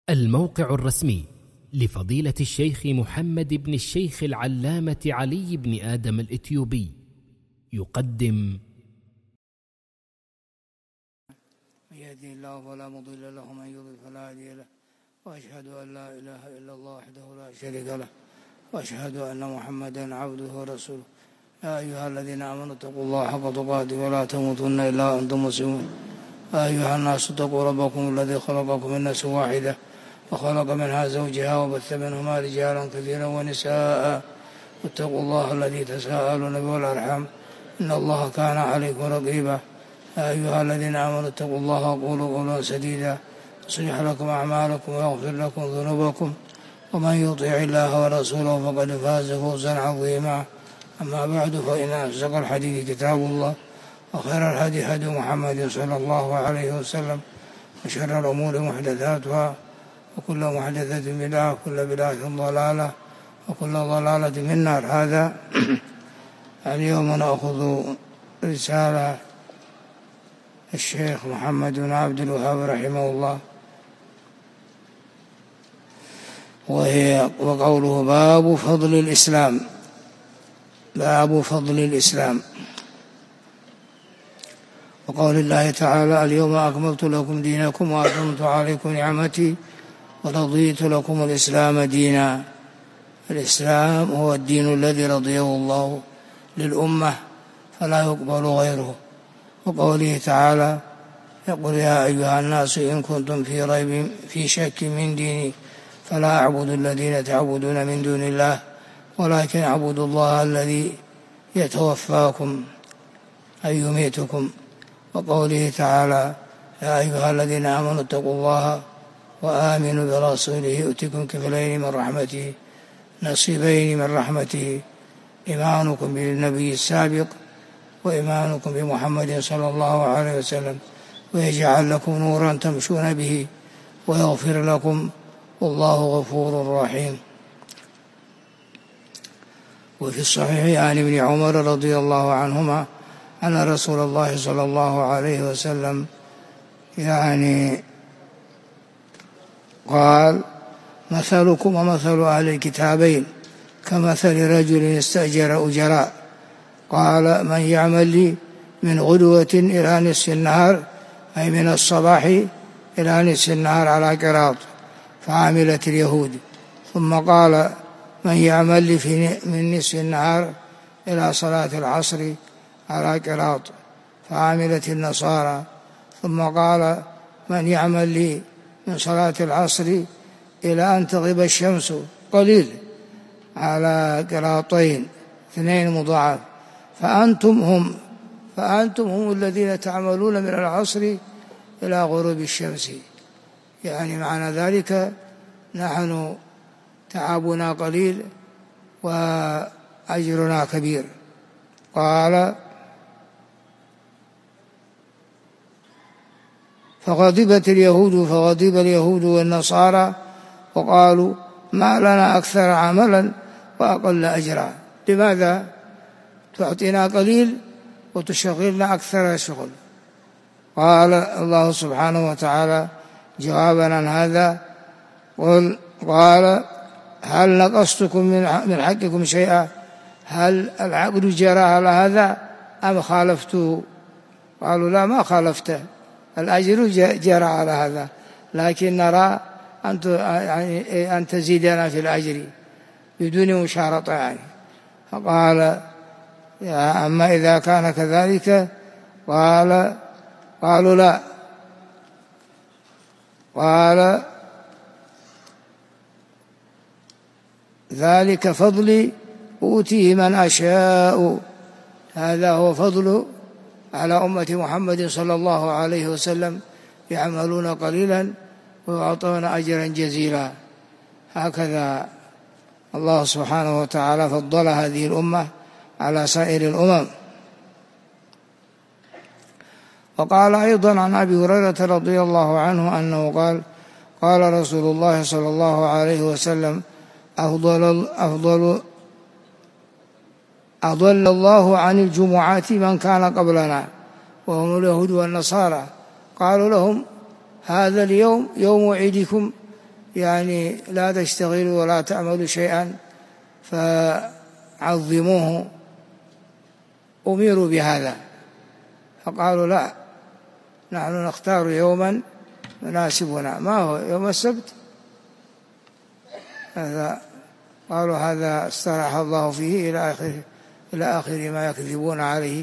الموقع الرسمي لفضيلة الشيخ محمد بن الشيخ العلامة علي بن آدم الإثيوبي يقدم: من يهده الله فلا مضل له ومن يضلل فلا هادي له، وأشهد أن لا إله إلا الله وحده لا شريك له، وأشهد أن محمدا عبده ورسوله. يا أيها الذين آمنوا اتقوا الله حق تقاته ولا تموتن إلا وأنتم مسلمون. يا أيها الناس اتقوا ربكم الذي خلقكم من نفس واحدة وخلق منها زوجها وبث منهما رجالا كثيرا ونساء، واتقوا الله الذي تساءلون به والأرحام إن الله كان عليكم رقيبا. يا أيها الذين آمنوا اتقوا الله وقولوا قولا سديدا يصلح لكم أعمالكم ويغفر لكم ذنوبكم، ومن يطع الله ورسوله فقد فاز فوزا عظيما. أما بعد، فإن أصدق الحديث كتاب الله، وخير الهدي هدي محمد صلى الله عليه وسلم، وشر الأمور محدثاتها، وكل محدثة بدعة، وكل بدعة ضلالة، وكل ضلالة في النار. هذا اليوم نأخذ رسالة الشيخ محمد بن عبد الوهاب رحمه الله، وقوله: باب فضل الإسلام. باب فضل الإسلام. وقول الله تعالى: اليوم أكملت لكم دينكم وأتممت عليكم نعمتي ورضيت لكم الإسلام دينا. الإسلام هو الدين الذي رضيه الله للأمة فلا يقبل غيره. وقوله تعالى: يقول: يا أيها الناس إن كنتم في شك من ديني فلا أعبد الذين تعبدون من دون الله ولكن أعبد الله الذي يتوفاكم أي يميتكم. وقوله تعالى: يا أيها الذين آمنوا اتقوا الله وآمنوا برسوله يؤتكم كفلين من رحمته نصيبين من رحمته، إيمانكم بالنبي السابق وإيمانكم بمحمد صلى الله عليه وسلم، ويجعل لكم نورا تمشون به ويغفر لكم والله غفور رحيم. وفي الصحيح عن ابن عمر رضي الله عنهما أن رسول الله صلى الله عليه وسلم قال: مثلكم ومثل أهل الكتابين كمثل رجل استأجر أجراء، قال: من يعمل لي من غدوة إلى نصف النهار، أي من الصباح إلى نصف النهار على قراط، فعملت اليهود. ثم قال: من يعمل لي من نصف النهار إلى صلاة العصر على قراط، فعملت النصارى. ثم قال: من يعمل لي من صلاة العصر إلى أن تغيب الشمس قليل على قراطين 2 مضاعف، فأنتم هم الذين تعملون من العصر إلى غروب الشمس. يعني معنى ذلك نحن تعبنا قليل وأجرنا كبير. قال: فغضب اليهود والنصارى وقالوا: ما لنا أكثر عملا وأقل أجرا. لماذا تعطينا قليل وتشغلنا أكثر شغل؟ قال الله سبحانه وتعالى جوابا عن هذا: قال: هل نقصتكم من حقكم شيئا؟ هل العقد جرى على هذا أم خالفته؟ قالوا: لا، ما خالفته، الأجر جرى على هذا، لكن نرى أن تزيدنا في الأجر بدون مشارطة يعني. فقال: أما إذا كان كذلك قالوا: لا. قال: ذلك فضلي أوتيه من أشاء. هذا هو فضل على أمة محمد صلى الله عليه وسلم، يعملون قليلا ويعطون أجرا جزيلا. هكذا الله سبحانه وتعالى فضل هذه الأمة على سائر الأمم. وقال أيضا عن أبي هريرة رضي الله عنه أنه قال: قال رسول الله صلى الله عليه وسلم: أضل الله عن الجمعات من كان قبلنا وهم اليهود والنصارى. قالوا لهم: هذا اليوم يوم عيدكم يعني لا تشتغلوا ولا تعملوا شيئا فعظموه، أمروا بهذا فقالوا لا، نحن نختار يوما يناسبنا. ما هو يوم السبت؟ هذا قالوا هذا استراح الله فيه إلى آخر ما يكذبون عليه.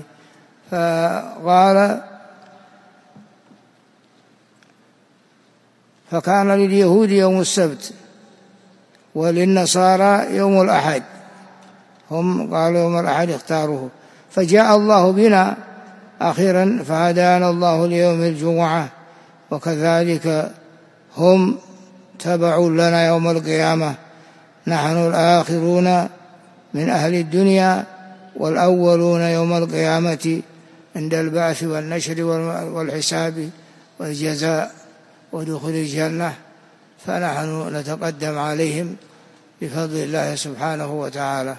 فكان لليهود يوم السبت وللنصارى يوم الأحد، هم قالوا يوم الأحد اختاروه. فجاء الله بنا أخيرا فهدانا الله ليوم الجمعة، وكذلك هم تبعوا لنا يوم القيامة، نحن الآخرون من أهل الدنيا والأولون يوم القيامة عند البعث والنشر والحساب والجزاء ودخول الجنة، فنحن نتقدم عليهم بفضل الله سبحانه وتعالى.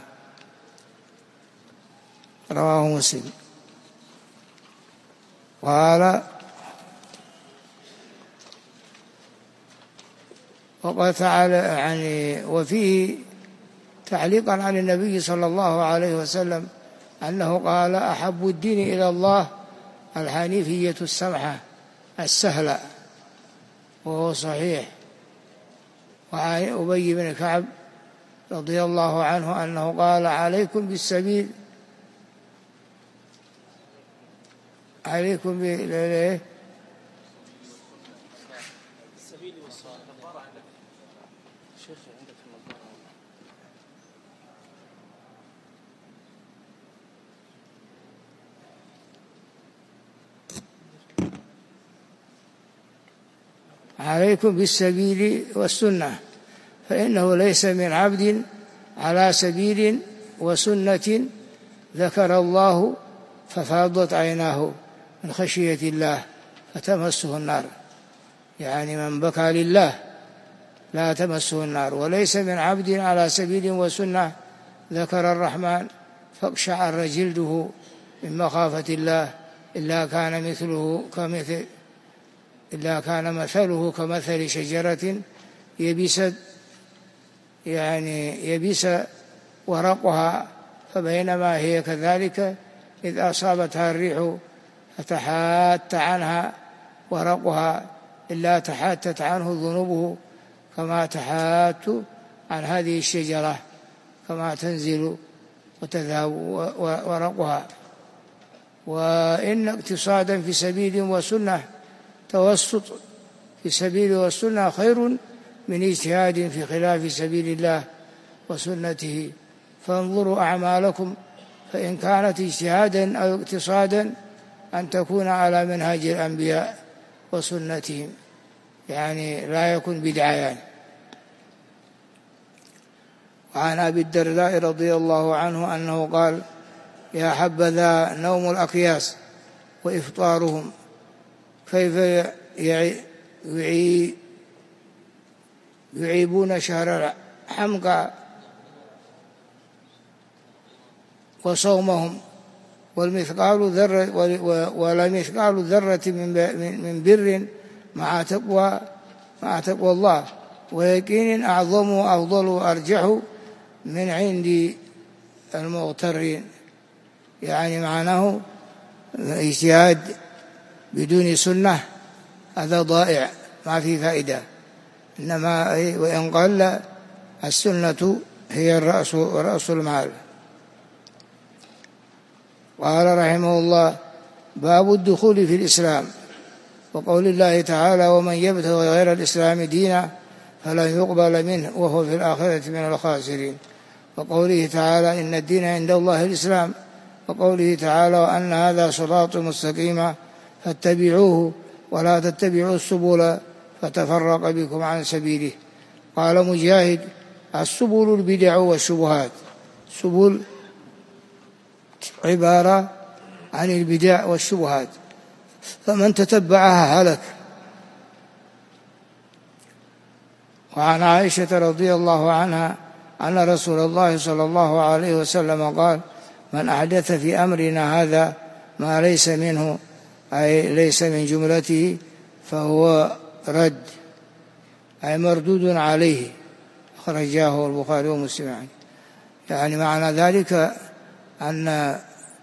رواه مسلم. قال وقال تعالى يعني وفيه تعليقا عن النبي صلى الله عليه وسلم أنه قال أحب الدين إلى الله الحنيفية السمحة السهلة، وهو صحيح. وعن أبي بن كعب رضي الله عنه أنه قال عليكم بالسبيل، عليكم بالسبيل عليكم بالسبيل والسنة، فإنه ليس من عبد على سبيل وسنة ذكر الله ففاضت عيناه من خشية الله فتمسه النار، يعني من بكى لله لا تمسه النار. وليس من عبد على سبيل وسنة ذكر الرحمن فاقشعر جلده من مخافة الله إلا كان مثله كمثل شجرة يبس ورقها، فبينما هي كذلك إذ أصابتها الريح فتحات عنها ورقها إلا تحاتت عنه ذنوبه كما تحات عن هذه الشجرة، كما تنزل وتذهب ورقها. وإن اقتصادا في سبيل وسنة، توسط في سبيل والسنة خير من اجتهاد في خلاف سبيل الله وسنته. فانظروا أعمالكم فإن كانت اجتهادا أو اقتصادا أن تكون على منهج الأنبياء وسنتهم، يعني لا يكون بدعيان. وعن أبي الدرداء رضي الله عنه أنه قال يا حبذا نوم الأقياس وإفطارهم، كيف يعيبون شهر الحمقى وصومهم، ولا مثقال ذرة من بر مع تقوى الله ويقين أعظم وأفضل وأرجح من عند المغترين. يعني معناه اجتهاد بدون سنة هذا ضائع ما في فائدة، إنما وإن قل السنة هي رأس المال. قال رحمه الله باب الدخول في الإسلام، وقول الله تعالى ومن يبتغي غير الإسلام دينا فلن يقبل منه وهو في الآخرة من الخاسرين. وقوله تعالى إن الدين عند الله الإسلام. وقوله تعالى وأن هذا صراط مستقيما فاتبعوه ولا تتبعوا السبل فتفرق بكم عن سبيله. قال مجاهد السبل البدع والشبهات، سبل عبارة عن البدع والشبهات، فمن تتبعها هلك. وعن عائشة رضي الله عنها أن رسول الله صلى الله عليه وسلم قال من أحدث في أمرنا هذا ما ليس منه، أي ليس من جملته، فهو رد، أي مردود عليه، خرجاه البخاري ومسلم. يعني معنى ذلك أن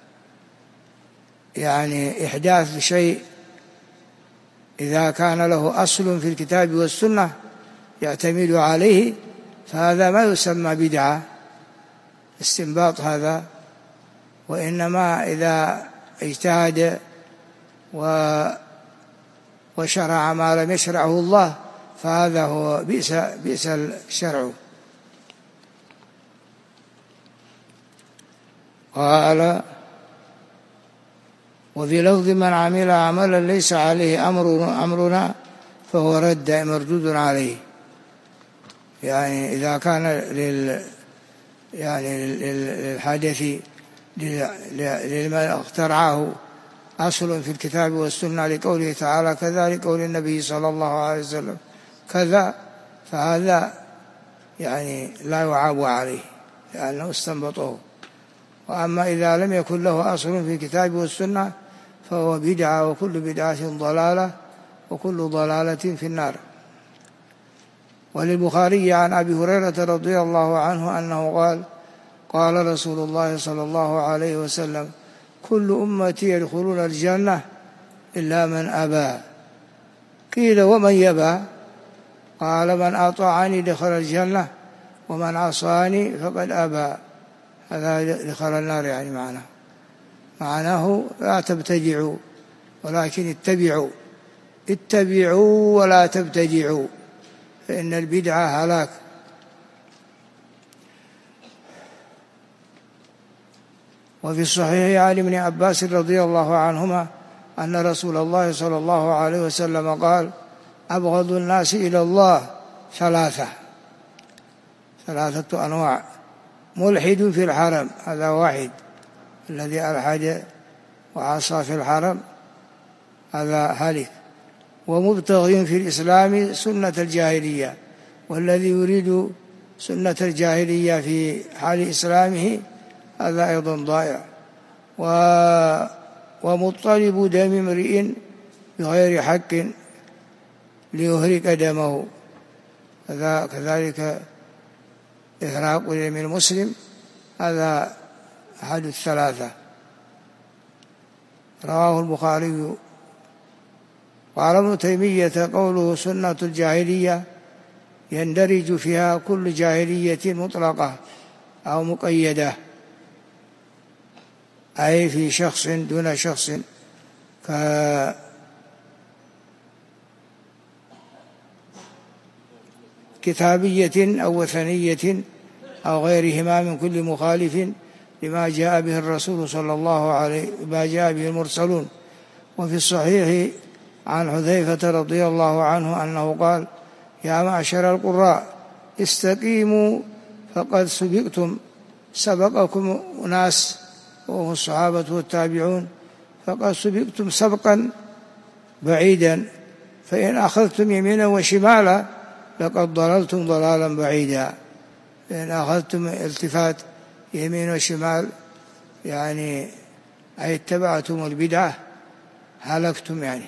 يعني إحداث شيء إذا كان له أصل في الكتاب والسنة يعتمد عليه فهذا ما يسمى بدعة استنباط هذا، وإنما إذا اجتهد وشرع ما لم يشرعه الله فهذا هو بئس الشرع. قال وفي لفظ من عمل عملا ليس عليه أمرنا فهو رد مردود عليه. يعني إذا كان للحدث لما اخترعه أصل في الكتاب والسنة لقوله تعالى كذا، لقول النبي صلى الله عليه وسلم كذا، فهذا يعني لا يعاب عليه لأنه استنبطه. وأما إذا لم يكن له أصل في الكتاب والسنة فهو بدعة، وكل بدعة ضلالة، وكل ضلالة في النار. وللبخاري عن أبي هريرة رضي الله عنه أنه قال قال رسول الله صلى الله عليه وسلم كل أمتي يدخلون الجنة إلا من أبى. قيل ومن يبى؟ قال من أطاعني دخل الجنة ومن عصاني فقد أبى. هذا دخل النار. يعني معناه لا تبتدعوا ولكن اتبعوا ولا تبتدعوا، فإن البدعة هلاك. وفي الصحيح عن ابن عباس رضي الله عنهما أن رسول الله صلى الله عليه وسلم قال أبغض الناس إلى الله ثلاثة أنواع: ملحد في الحرم، هذا واحد، الذي ألحد وعصى في الحرم هذا هالك. ومبتغي في الإسلام سنة الجاهلية، والذي يريد سنة الجاهلية في حال إسلامه هذا أيضا ضائع. ومطلب دم امرئ بغير حق ليهرق دمه، هذا كذلك إهراق دم المسلم، هذا أحد الثلاثة. رواه البخاري. قال ابن تيمية قوله سنة الجاهلية يندرج فيها كل جاهلية مطلقة أو مقيدة، أي في شخص دون شخص، ككتابية أو وثنية أو غيرهما من كل مخالف لما جاء به الرسول صلى الله عليه ما جاء به المرسلون. وفي الصحيح عن حذيفة رضي الله عنه أنه قال يا معشر القراء استقيموا فقد سبقتم، سبقكم ناس وهم الصحابة والتابعون، فقد سبقتم سبقا بعيدا، فإن أخذتم يمينا وشمالا لقد ضللتم ضلالا بعيدا. إن أخذتم التفات يمين وشمال يعني أي اتبعتم البدعة هلكتم يعني.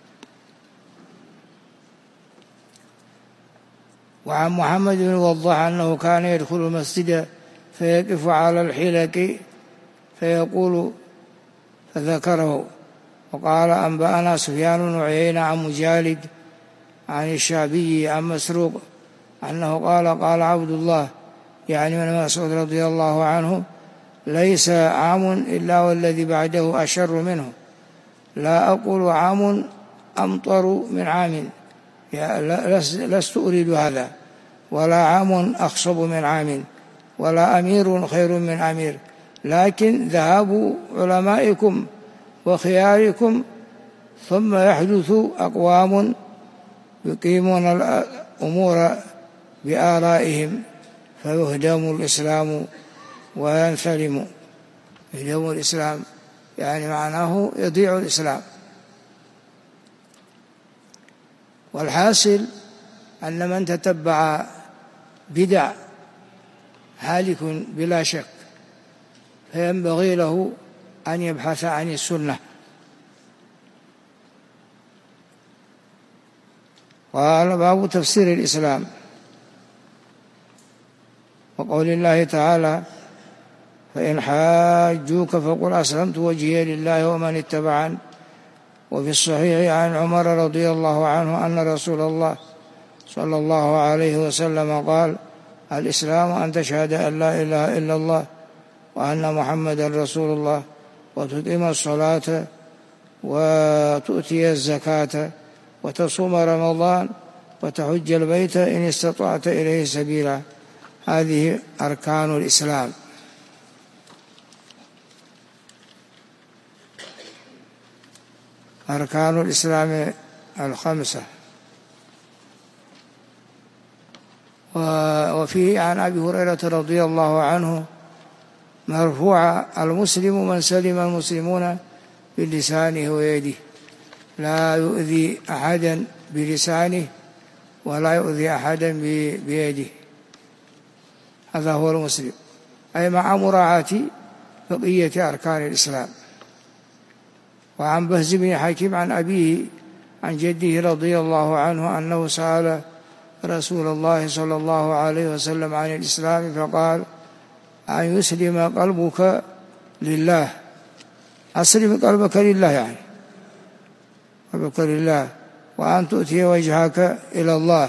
وعن محمد بن وضاح أنه كان يدخل المسجد فيقف على الحلق فيقول فذكره. وقال أنبأنا سفيان بن عيينة عن مجالد عن الشعبي عن مسروق أنه قال عبد الله يعني من مسعود رضي الله عنه ليس عام إلا والذي بعده أشر منه، لا أقول عام أمطر من عام، لست أريد هذا، ولا عام أخصب من عام، ولا أمير خير من أمير، لكن ذهاب علمائكم وخياركم ثم يحدث أقوام يقيمون الأمور بآرائهم فيهدم الإسلام وينثلم. يهدم الإسلام يعني معناه يضيع الإسلام. والحاصل أن من تتبع بدع هالك بلا شك، فينبغي له أن يبحث عن السنة. قال: باب تفسير الإسلام. وقول الله تعالى: فإن حاجوك فقل أسلمت وجهي لله ومن اتبعني. وفي الصحيح عن عمر رضي الله عنه أن رسول الله صلى الله عليه وسلم قال: الإسلام أن تشهد أن لا إله إلا الله وأن محمدا رسول الله وتقيم الصلاة وتؤتي الزكاة وتصوم رمضان وتحج البيت إن استطعت إليه سبيلا. هذه أركان الإسلام. أركان الإسلام الخمسة. وفيه عن أبي هريرة رضي الله عنه مرفوعا: المسلم من سلم المسلمون بلسانه ويده، لا يؤذي أحدا بلسانه ولا يؤذي أحدا بيده. هذا هو المسلم، أي مع مراعاة بقية أركان الإسلام. وعن بهز بن حكيم عن أبيه عن جده رضي الله عنه أنه سأل رسول الله صلى الله عليه وسلم عن الإسلام فقال: أن يسلم قلبك لله. أسلم قلبك لله، يعني قلبك لله، وأن تؤتي وجهك إلى الله،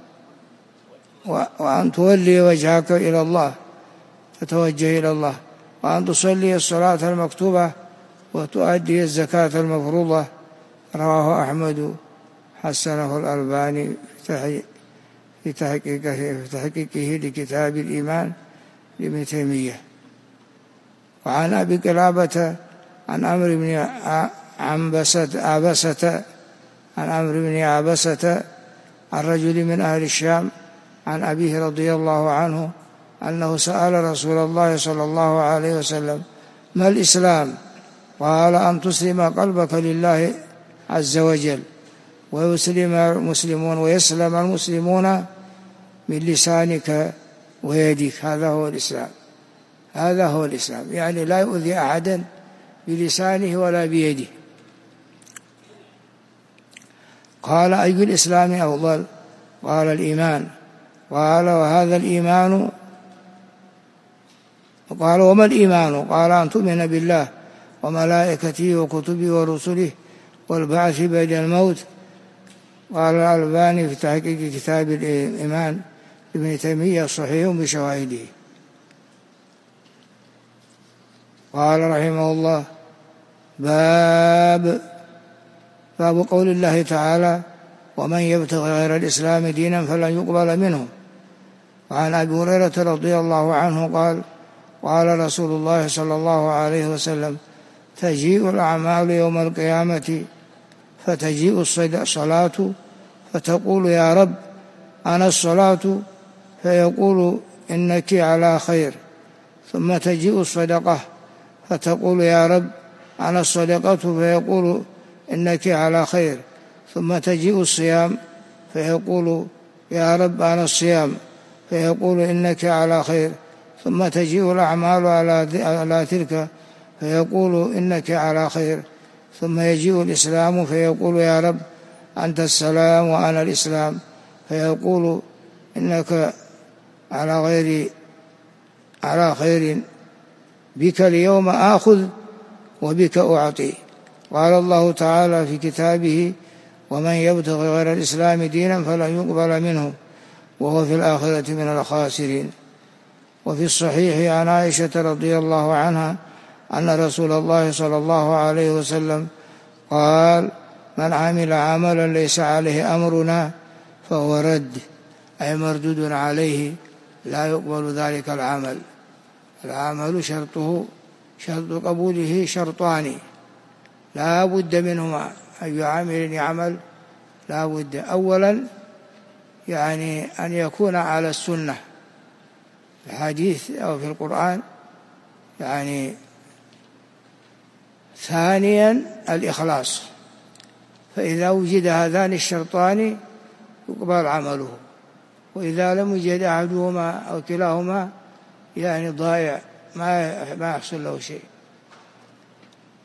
وأن تولي وجهك إلى الله، تتوجه إلى الله، وأن تصلي الصلاة المكتوبة وتؤدي الزكاة المفروضة. رواه أحمد، حسنه الألباني في تحقيقه لكتاب الإيمان لابن تيمية. وعن أبي قلابة عن عمرو بن عبسة عن رجل من أهل الشام عن أبيه رضي الله عنه أنه سأل رسول الله صلى الله عليه وسلم: ما الإسلام؟ قال: أن تسلم قلبك لله عز وجل ويسلم المسلمون من لسانك ويدك. هذا هو الإسلام. هذا هو الإسلام، يعني لا يؤذي أحدا بلسانه ولا بيده. قال: أي الإسلام أفضل؟ قال: الإيمان. قال: وهذا الإيمان؟ قال: وما الإيمان؟ قال: أن تؤمن بالله وملائكته وكتبه ورسله والبعث بعد الموت. قال الألباني في تحقيق كتاب الإيمان ابن تيمية: صحيح بشواهده. قال رحمه الله: باب قول الله تعالى: ومن يبتغي غير الإسلام دينا فلن يقبل منه. وعن أبي هريرة رضي الله عنه قال: قال رسول الله صلى الله عليه وسلم: تجيء الأعمال يوم القيامة فتجيء الصلاة فتقول: يا رب أنا الصلاة، فيقول: إنك على خير. ثم تجيء الصدقة فتقول: يا رب أنا الصدقة، فيقول: إنك على خير. ثم تجيء الصيام فيقول: يا رب أنا الصيام، فيقول: إنك على خير. ثم تجيء الأعمال على تلك فيقول: إنك على خير. ثم يجيء الإسلام فيقول: يا رب أنت السلام وأنا الإسلام، فيقول: إنك على خير، بك اليوم آخذ وبك أعطي. قال الله تعالى في كتابه: ومن يبتغي غير الإسلام دينا فلن يقبل منه وهو في الآخرة من الخاسرين. وفي الصحيح عن عائشة رضي الله عنها أن رسول الله صلى الله عليه وسلم قال: من عمل عملا ليس عليه أمرنا فهو رد، أي مردود عليه، لا يقبل ذلك العمل. العمل شرط قبوله شرطان لا بد منهما. أي عامل يعمل لا بد: أولا يعني أن يكون على السنة، الحديث أو في القرآن، يعني ثانيا الإخلاص. فإذا وجد هذان الشرطان يقبل عمله، وإذا لم يوجد أحدهما أو كلاهما يعني ضائع، ما يحصل له شيء.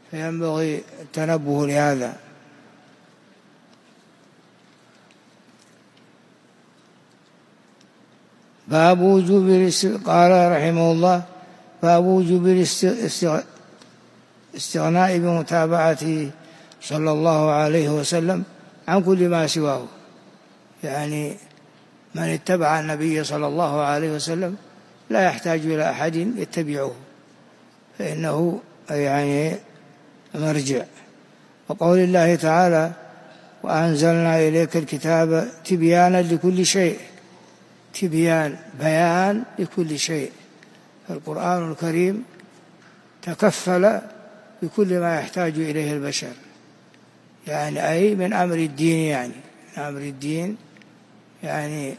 فينبغي التنبه لهذا. قال رحمه الله: باب وجوب الاستغناء بمتابعته صلى الله عليه وسلم عن كل ما سواه. يعني من اتبع النبي صلى الله عليه وسلم لا يحتاج إلى أحد يتبعه، فإنه يعني مرجع. وقول الله تعالى: وأنزلنا إليك الكتاب تبيانا لكل شيء. بيان لكل شيء. القرآن الكريم تكفل بكل ما يحتاج إليه البشر، يعني أي من أمر الدين، يعني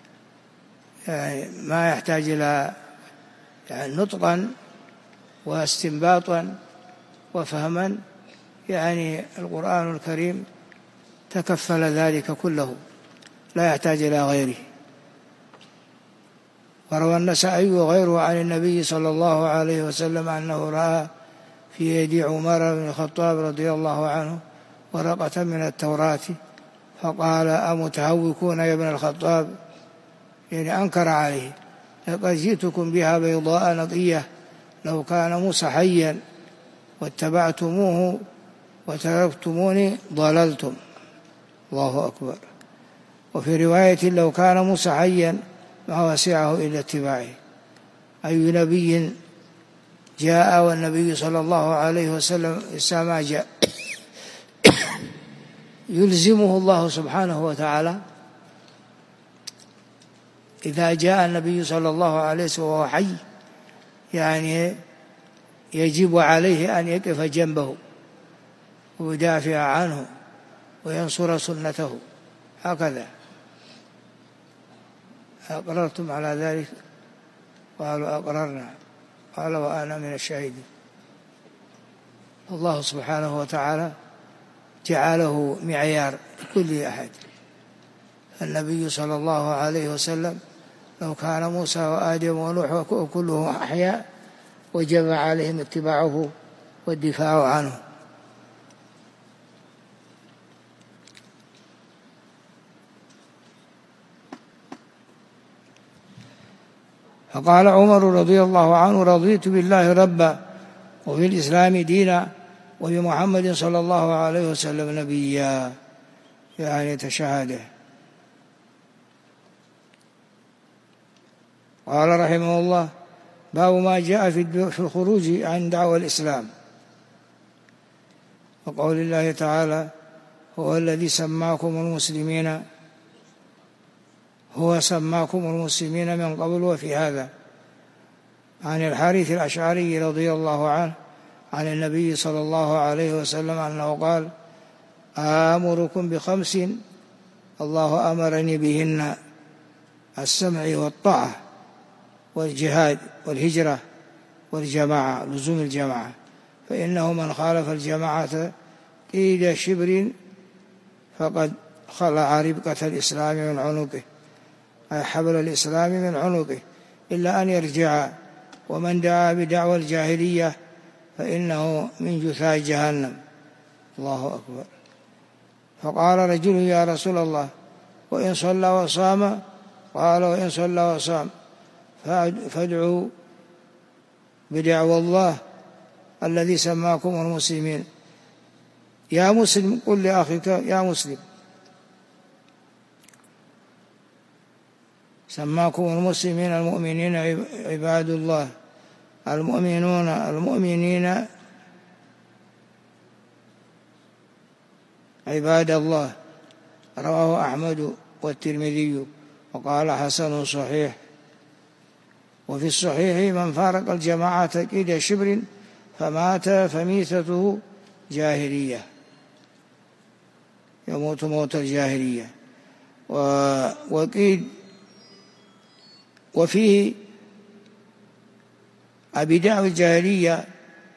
ما يحتاج إلى نطقا واستنباطا وفهما، يعني القرآن الكريم تكفل ذلك كله، لا يحتاج إلى غيره. وروى النسائي وغيره عن النبي صلى الله عليه وسلم أنه رأى في يد عمر بن الخطاب رضي الله عنه ورقة من التوراة، فقال: أمتهوكون يا ابن الخطاب؟ يعني أنكر عليه: لقد جئتكم بها بيضاء نقية، لو كان موسى حيا واتبعتموه وتركتموني ضللتم. الله أكبر. وفي رواية: لو كان موسى حيا ما وسعه إلا اتباعه. أي نبي جاء والنبي صلى الله عليه وسلم ما جاء يلزمه الله سبحانه وتعالى. إذا جاء النبي صلى الله عليه وسلم وهو حي، يعني يجب عليه أن يقف جنبه ويدافع عنه وينصر سنته. هكذا. أقررتم على ذلك؟ قالوا: أقررنا. قال: وأنا من الشاهدين. الله سبحانه وتعالى جعله معيار لكل أحد. النبي صلى الله عليه وسلم لو كان موسى وآدم ونوح وكلهم أحياء وجب عليهم اتباعه والدفاع عنه. فقال عمر رضي الله عنه: رضيت بالله ربا وفي الإسلام دينا وبمحمد صلى الله عليه وسلم نبيا، يعني تشهده. قال رحمه الله: باب ما جاء في الخروج عن دعوى الإسلام. وقول الله تعالى: هو الذي سماكم المسلمين، هو سماكم المسلمين من قبل وفي هذا. عن الحارث الأشعري رضي الله عنه عن النبي صلى الله عليه وسلم أنه قال: آمركم بخمس الله أمرني بهن: السمع والطاعة والجهاد والهجرة والجماعة، لزوم الجماعة، فإنه من خالف الجماعة قيد شبر فقد خلع ربقة الإسلام من عنقه، أي حبل الإسلام من عنقه، إلا أن يرجع. ومن دعا بدعوى الجاهلية فإنه من جثاء جهنم. الله أكبر. فقال رجل: يا رسول الله، وإن صلى وصام؟ قال: وإن صلى وصام فادعوا بدعوى الله الذي سماكم المسلمين. يا مسلم، قل لأخيك: يا مسلم، سماكم المسلمين المؤمنين عباد الله، المؤمنين عباد الله. رواه أحمد والترمذي وقال: حسن صحيح. وفي الصحيح: من فارق الجماعة قيد شبر فمات فميتته جاهلية، يموت موت الجاهلية. وفيه: أبدعوى الجاهلية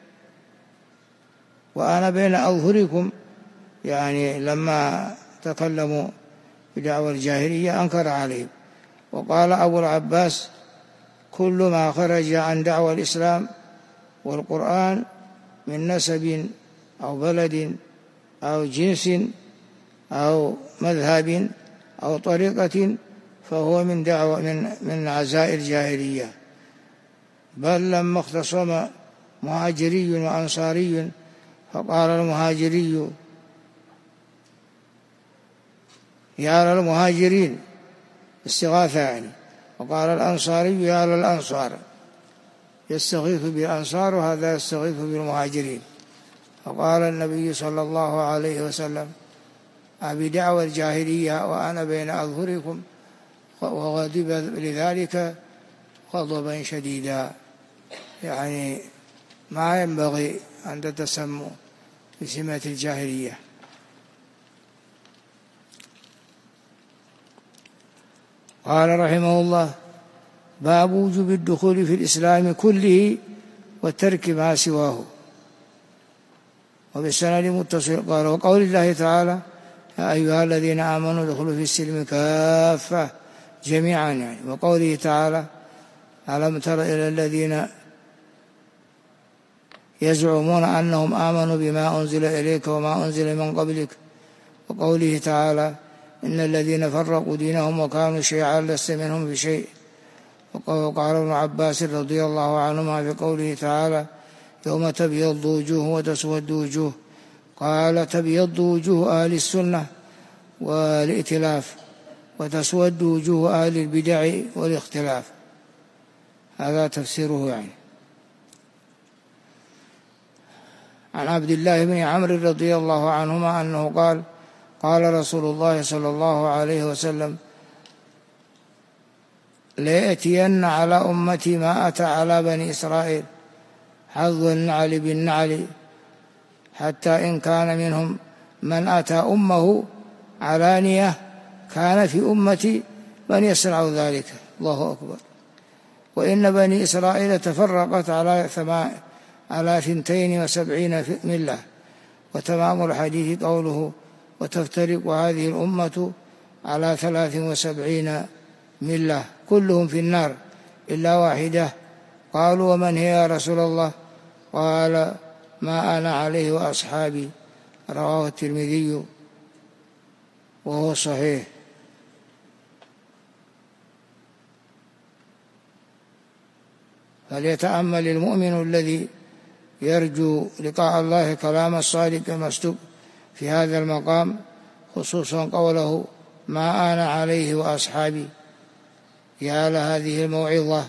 وأنا بين أظهركم، يعني لما تكلموا بدعوى الجاهلية أنكر عليهم. وقال أبو العباس: كل ما خرج عن دعوى الإسلام والقرآن من نسب أو بلد أو جنس أو مذهب أو طريقة فهو من دعوة من عزائر الجاهلية. بل لما اختصم مهاجري وأنصاري فقال المهاجري يا للمهاجرين استغاثة يعني، وقال الأنصاري يا للأنصار، يستغيث بالأنصار وهذا يستغيث بالمهاجرين. فقال النبي صلى الله عليه وسلم أبي دعوى الجاهلية وأنا بين أظهركم، وغضب لذلك غضبا شديدا. يعني ما ينبغي أن تتسموا بسمة الجاهلية. قال رحمه الله باب وجوب الدخول في الإسلام كله وترك ما سواه. وبالسند متصل قال وقول الله تعالى يا أيها الذين آمنوا ادخلوا في السلم كافة جميعا يعني. وقوله تعالى ألم تر إلى الذين يزعمون أنهم آمنوا بما أنزل إليك وما أنزل من قبلك. وقوله تعالى إن الذين فرقوا دينهم وكانوا شيعا لست منهم بشيء. وقال ابن عباس رضي الله عنهما في قوله تعالى يوم تبيض وجوه وتسود وجوه، قال تبيض وجوه أهل السنة والائتلاف وتسود وجوه أهل البدع والاختلاف. هذا تفسيره يعني. عن عبد الله بن عمرو رضي الله عنهما أنه قال قال رسول الله صلى الله عليه وسلم ليأتين على أمتي ما أتى على بني إسرائيل حظ النعل بالنعل، حتى إن كان منهم من أتى أمه علانية كان في أمتي من يصنع ذلك. الله أكبر. وإن بني إسرائيل تفرقت على 72 ملة. وتمام الحديث قوله وتفترق هذه الأمة على 73 ملة كلهم في النار إلا واحدة. قالوا ومن هي يا رسول الله؟ قال ما أنا عليه وأصحابي. رواه الترمذي وهو صحيح. فليتأمل المؤمن الذي يرجو لقاء الله كلام الصادق المصدوق في هذا المقام، خصوصا قوله ما أنا عليه وأصحابي. يا لهذه الموعظة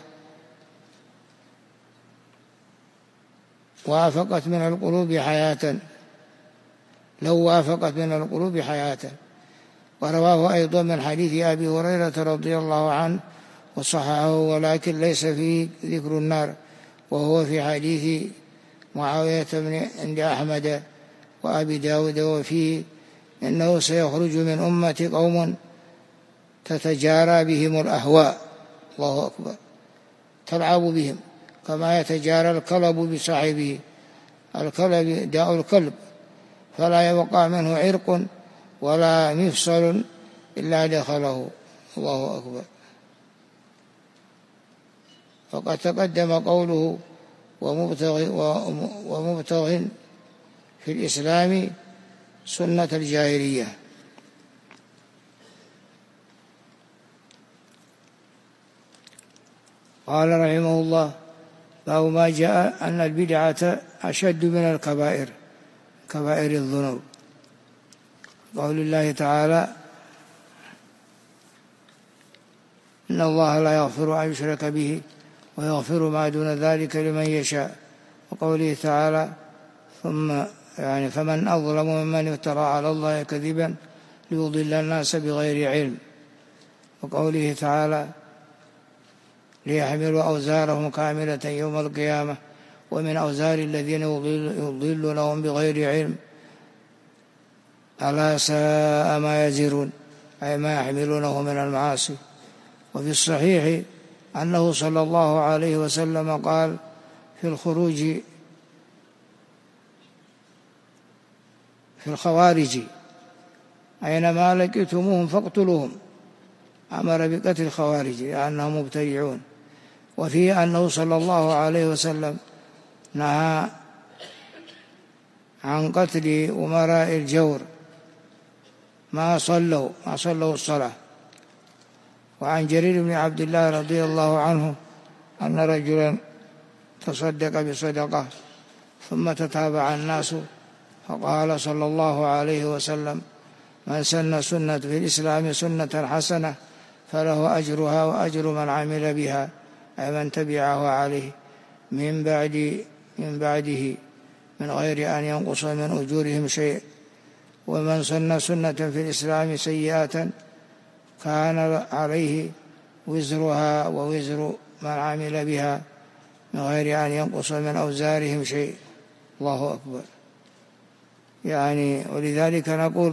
وافقت من القلوب حياة، لو وافقت من القلوب حياة. ورواه أيضا من حديث أبي هريرة رضي الله عنه وصححه ولكن ليس فيه ذكر النار، وهو في حديث معاوية بن عند أحمد وأبي داود، وفيه إنه سيخرج من أمتي قوم تتجارى بهم الأهواء. الله أكبر. تلعب بهم كما يتجارى الكلب بصاحبه. الكلب داء الكلب، فلا يبقى منه عرق ولا مفصل إلا دخله. الله أكبر. فقد تقدم قوله ومبتغ في الإسلام سنة الجاهلية. قال رحمه الله باب ما جاء أن البدعة أشد من الكبائر، كبائر الذنوب. قول الله تعالى إن الله لا يغفر أن يشرك به ويغفر ما دون ذلك لمن يشاء. وقوله تعالى فمن أظلم ممن افترى على الله كذبا ليضل الناس بغير علم. وقوله تعالى ليحملوا أوزارهم كاملة يوم القيامة ومن أوزار الذين يضلونهم بغير علم ألا ساء ما يزرون، أي ما يحملونه من المعاصي. وفي الصحيح أنه صلى الله عليه وسلم قال في الخروج في الخوارج أينما لقيتموهم فاقتلوهم. أمر بقتل الخوارج لأنهم مبتدعون. وفيه أنه صلى الله عليه وسلم نهى عن قتل أمراء الجور ما صلوا الصلاة. وعن جرير بن عبد الله رضي الله عنه أن رجلا تصدق بصدقة ثم تتابع الناس فقال صلى الله عليه وسلم: من سن سنة في الإسلام سنة حسنة فله أجرها وأجر من عمل بها، أي من تبعه عليه من بعده من غير أن ينقص من أجورهم شيء. ومن سن سنة في الإسلام سيئة كان عليه وزرها ووزر من عمل بها من غير أن ينقص من أوزارهم شيء. الله أكبر. يعني ولذلك نقول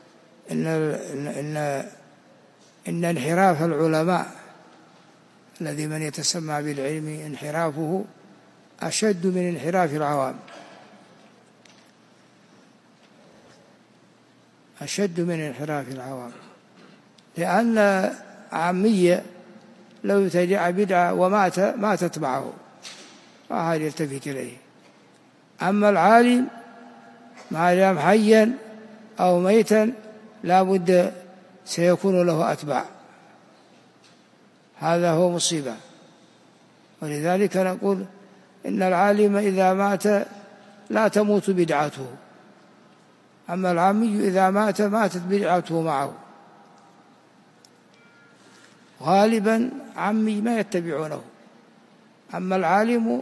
إن انحراف العلماء الذي من يتسمى بالعلم انحرافه أشد من انحراف العوام، أشد من انحراف العوام، لأن عامية لو ابتدع بدعة ومات ما تتبعه ما أحد يلتفت إليه. أما العالم ما دام حيا أو ميتا لا بد سيكون له أتباع، هذا هو مصيبة. ولذلك نقول إن العالم إذا مات لا تموت بدعته، أما العامي إذا مات ماتت بدعته معه. غالبا عمي ما يتبعونه، أما العالم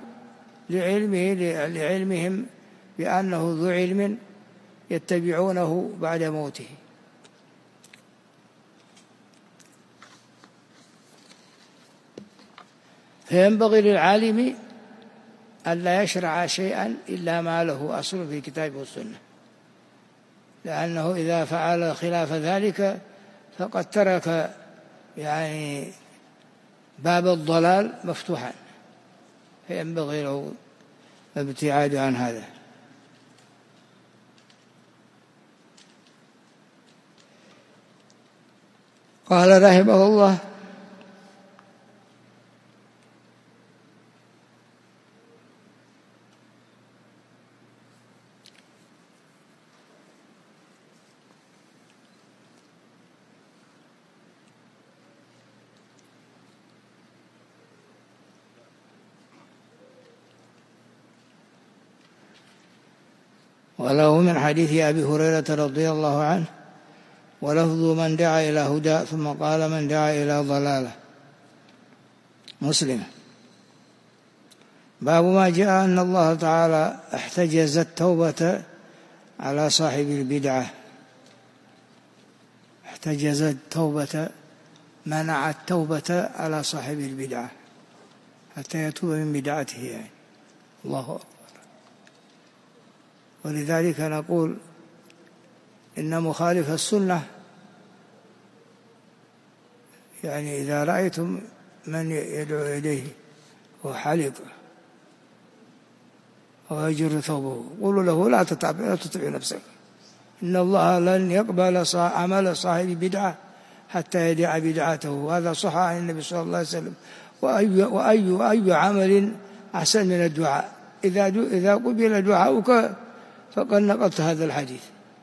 لعلمهم بأنه ذو علم يتبعونه بعد موته. فينبغي للعالم ألا يشرع شيئا إلا ما له أصل في الكتاب والسنة، لأنه إذا فعل خلاف ذلك فقد ترك يعني باب الضلال مفتوحا، فينبغي له الابتعاد عن هذا. قال رحمه الله: وله من حديث أبي هريرة رضي الله عنه ولفظ من دعا إلى هدى ثم قال من دعا إلى ضلالة. مسلم. باب ما جاء أن الله تعالى احتجز التوبة على صاحب البدعة. احتجز التوبة، منع التوبة على صاحب البدعة حتى يتوب من بدعته يعني. الله أكبر. ولذلك نقول إن مخالف السنة يعني إذا رأيتم من يدعو إليه وحلق ويجر ثوبه قولوا له لا تتبع نفسك، إن الله لن يقبل عمل صاحب بدعة حتى يدع بدعته. وهذا صح عن النبي صلى الله عليه وسلم. وأي عمل أحسن من الدعاء؟ إذا قبل دعاؤك فقد نقلت هذا الحديث.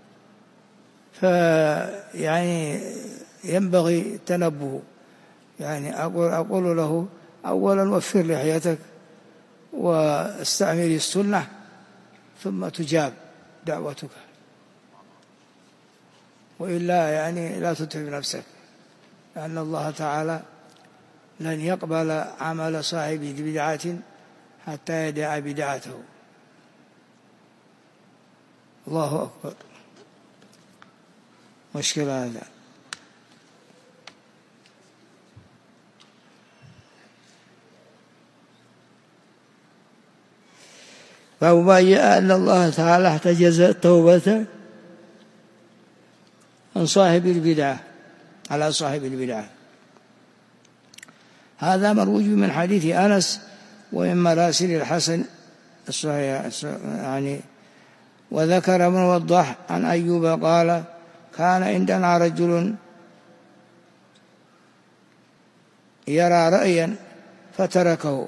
فيعني ينبغي التنبه، يعني أقول له أولا وفر لحيتك واستعمل السنة ثم تجاب دعوتك، وإلا يعني لا تتعب نفسك، لأن الله تعالى لن يقبل عمل صاحب بدعة حتى يدع بدعته. الله أكبر. مشكلة هذا. باب ما جاء أن الله تعالى احتجز التوبة عن صاحب البدعة على صاحب البدعة. هذا مروج من حديث أنس ومن مراسل الحسن الصحيح يعني. وذكر ابن وضاح عن أيوب قال: كان عندنا رجل يرى رأيا فتركه،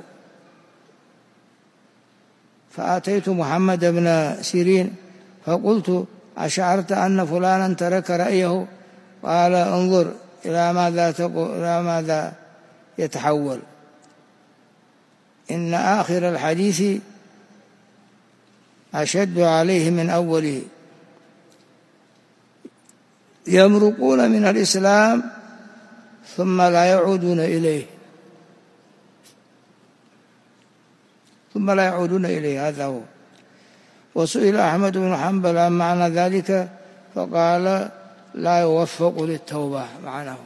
فأتيت محمد بن سيرين فقلت: أشعرت أن فلانا ترك رأيه؟ قال: انظر إلى ماذا يتحول؟ إن آخر الحديث أشد عليه من أوله، يمرقون من الإسلام ثم لا يعودون إليه، هذا هو. وسئل أحمد بن حنبل عن معنى ذلك فقال لا يوفق للتوبة معناه.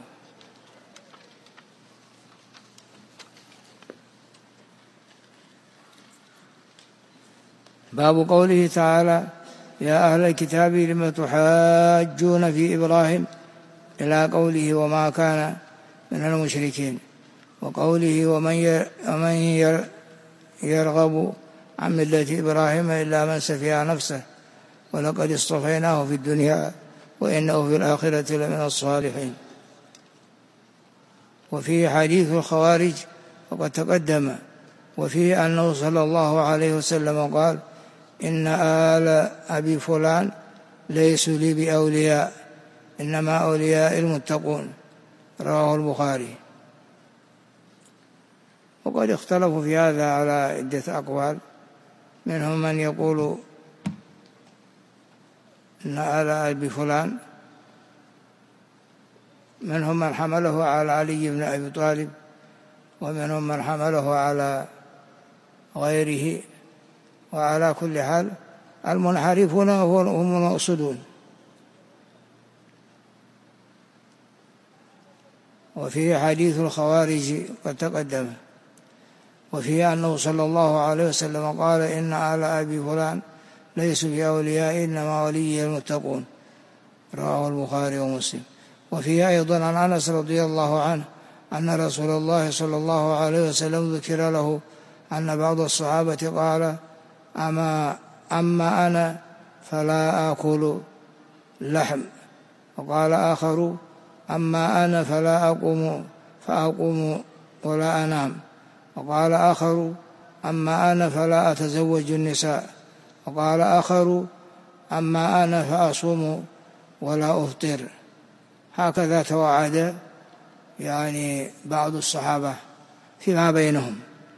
باب قوله تعالى يا أهل الكتاب لم تحاجون في إبراهيم إلى قوله وما كان من المشركين، وقوله ومن يرغب عن ملة إبراهيم إلا من سفه نفسه ولقد اصطفيناه في الدنيا وإنه في الآخرة لمن الصالحين. وفيه حديث الخوارج وقد تقدم، وفيه أنه صلى الله عليه وسلم قال إن آل أبي فلان ليسوا لي بأولياء إنما أولياء المتقون، رواه البخاري. وقد اختلفوا في هذا على عدة أقوال، منهم من يقول إن آل أبي فلان، منهم من حمله على علي بن أبي طالب، ومنهم من حمله على غيره. وعلى كل حال المنحرفون هم المقصودون. وفيه حديث الخوارج قد تقدم، وفيه أنه صلى الله عليه وسلم قال إن آل أبي فلان ليسوا بأولياء إنما ولي المتقون، رواه البخاري ومسلم. وفيه أيضا عن أنس رضي الله عنه أن رسول الله صلى الله عليه وسلم ذكر له أن بعض الصحابة قال أما أنا فلا آكل لحم، وقال آخر أما أنا فلا فأقوم ولا أنام، وقال آخر أما أنا فلا أتزوج النساء، وقال آخر أما أنا فأصوم ولا أفطر. هكذا توعد يعني بعض الصحابة فيما بينهم.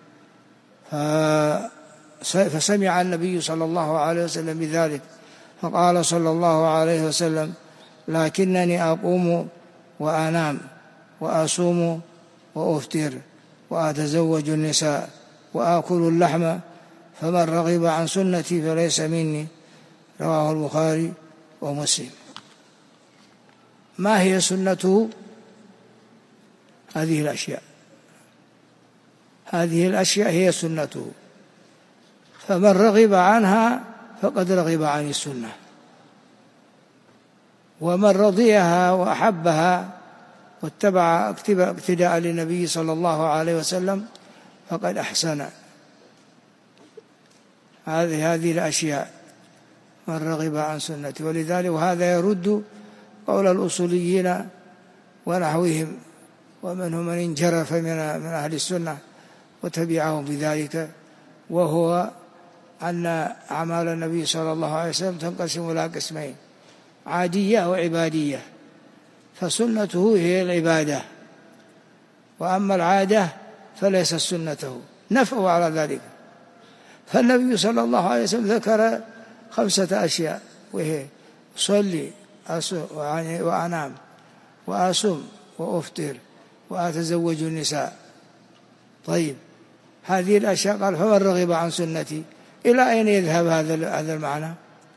فسمع النبي صلى الله عليه وسلم بذلك فقال صلى الله عليه وسلم لكنني أقوم وأنام وأصوم وأفطر وأتزوج النساء وآكل اللحم فمن رغب عن سنتي فليس مني، رواه البخاري ومسلم. ما هي سنته؟ هذه الأشياء هي سنته، فمن رغب عنها فقد رغب عن السنة، ومن رضيها وأحبها واتبع اقتداء للنبي صلى الله عليه وسلم فقد أحسن. هذه الأشياء من رغب عن سنتي. ولذلك وهذا يرد قول الأصوليين ونحوهم، ومنهم من انجرف من أهل السنة وتبعهم بذلك، وهو أن أعمال النبي صلى الله عليه وسلم تنقسم إلى قسمين: عادية وعبادية. فسنته هي العبادة، وأما العادة فليست سنته، نفعه على ذلك. فالنبي صلى الله عليه وسلم ذكر 5 أشياء، وهي صلي وأنام وأصوم وأفطر وأتزوج النساء. طيب، هذه الأشياء قال فمن رغب عن سنتي، إلى أين يذهب هذا المعنى؟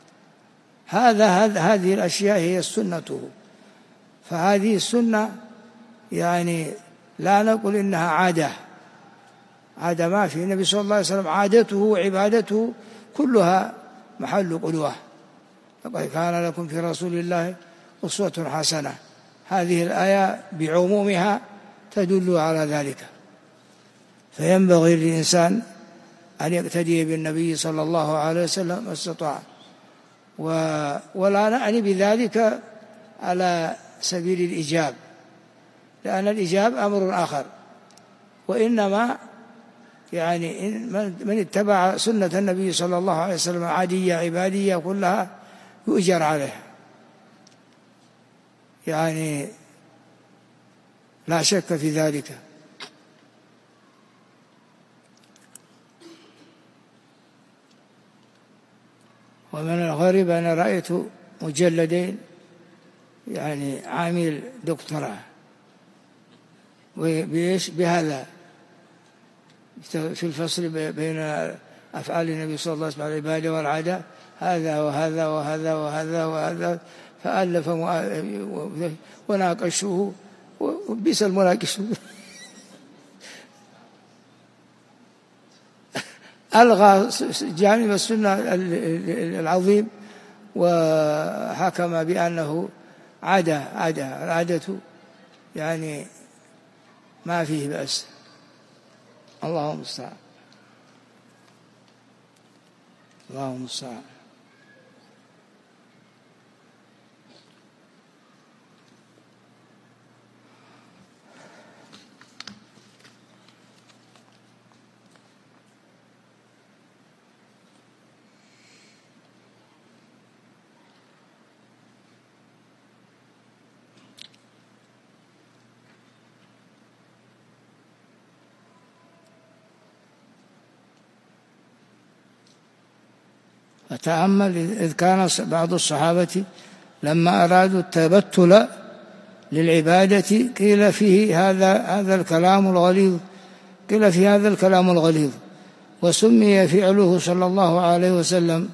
هذه الأشياء هي سنته. فهذه السنة يعني لا نقول إنها عادة، ما في. النبي صلى الله عليه وسلم عادته وعبادته كلها محل قدوة. لقد كان لكم في رسول الله أسوة حسنة. هذه الآية بعمومها تدل على ذلك. فينبغي للإنسان أن يقتدي بالنبي صلى الله عليه وسلم ما استطاع، ولا نعني بذلك على سبيل الإيجاب، لأن الإيجاب أمر آخر، وإنما يعني من اتبع سنة النبي صلى الله عليه وسلم عادية عبادية كلها يؤجر عليها. يعني لا شك في ذلك. ومن الغريب أنا رأيت مجلدين يعني عامل دكتوراه بهذا في الفصل بين أفعال النبي صلى الله عليه وسلم العبادة والعادة، هذا وهذا وهذا وهذا وهذا، فألف وناقشه وبئس المناقش. ألغى جانب السنة العظيم وحكم بأنه العادة يعني ما فيه بأس. اللهم المستعان. اللهم المستعان. فتأمل إذ كان بعض الصحابة لما أرادوا التبتل للعبادة قيل فيه هذا الكلام الغليظ، قيل في هذا الكلام الغليظ، وسمي فعله صلى الله عليه وسلم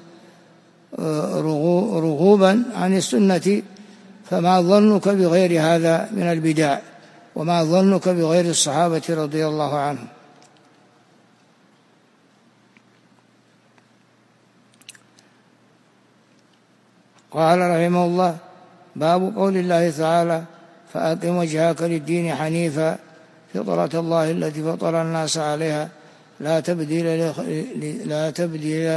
رغوبا عن السنة. فما ظنك بغير هذا من البدع، وما ظنك بغير الصحابة رضي الله عنهم. قال رحمه الله: باب قول الله تعالى: فأقم وجهك للدين حنيفا فطرة الله التي فطر الناس عليها لا تبديل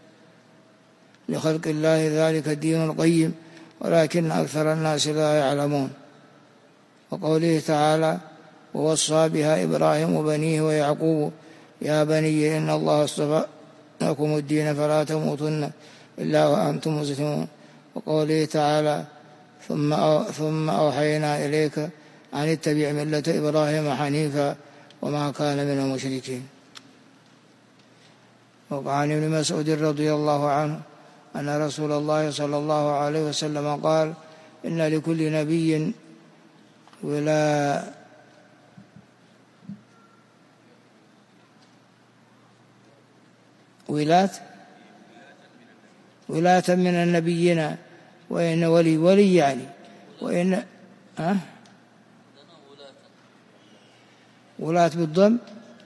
لخلق الله ذلك الدين القيم ولكن أكثر الناس لا يعلمون. وقوله تعالى: ووصى بها إبراهيم وبنيه ويعقوب يا بني إن الله اصطفى لكم الدين فلا تموتن إلا وأنتم مسلمون. وقوله تعالى: ثم أوحينا إليك أن اتبع ملة إبراهيم حنيفا وما كان من المشركين. وعن ابن مسعود رضي الله عنه أن رسول الله صلى الله عليه وسلم قال: إن لكل نبي ولاة من النبيين، وإن ولي يعني وإن ولاة بالضم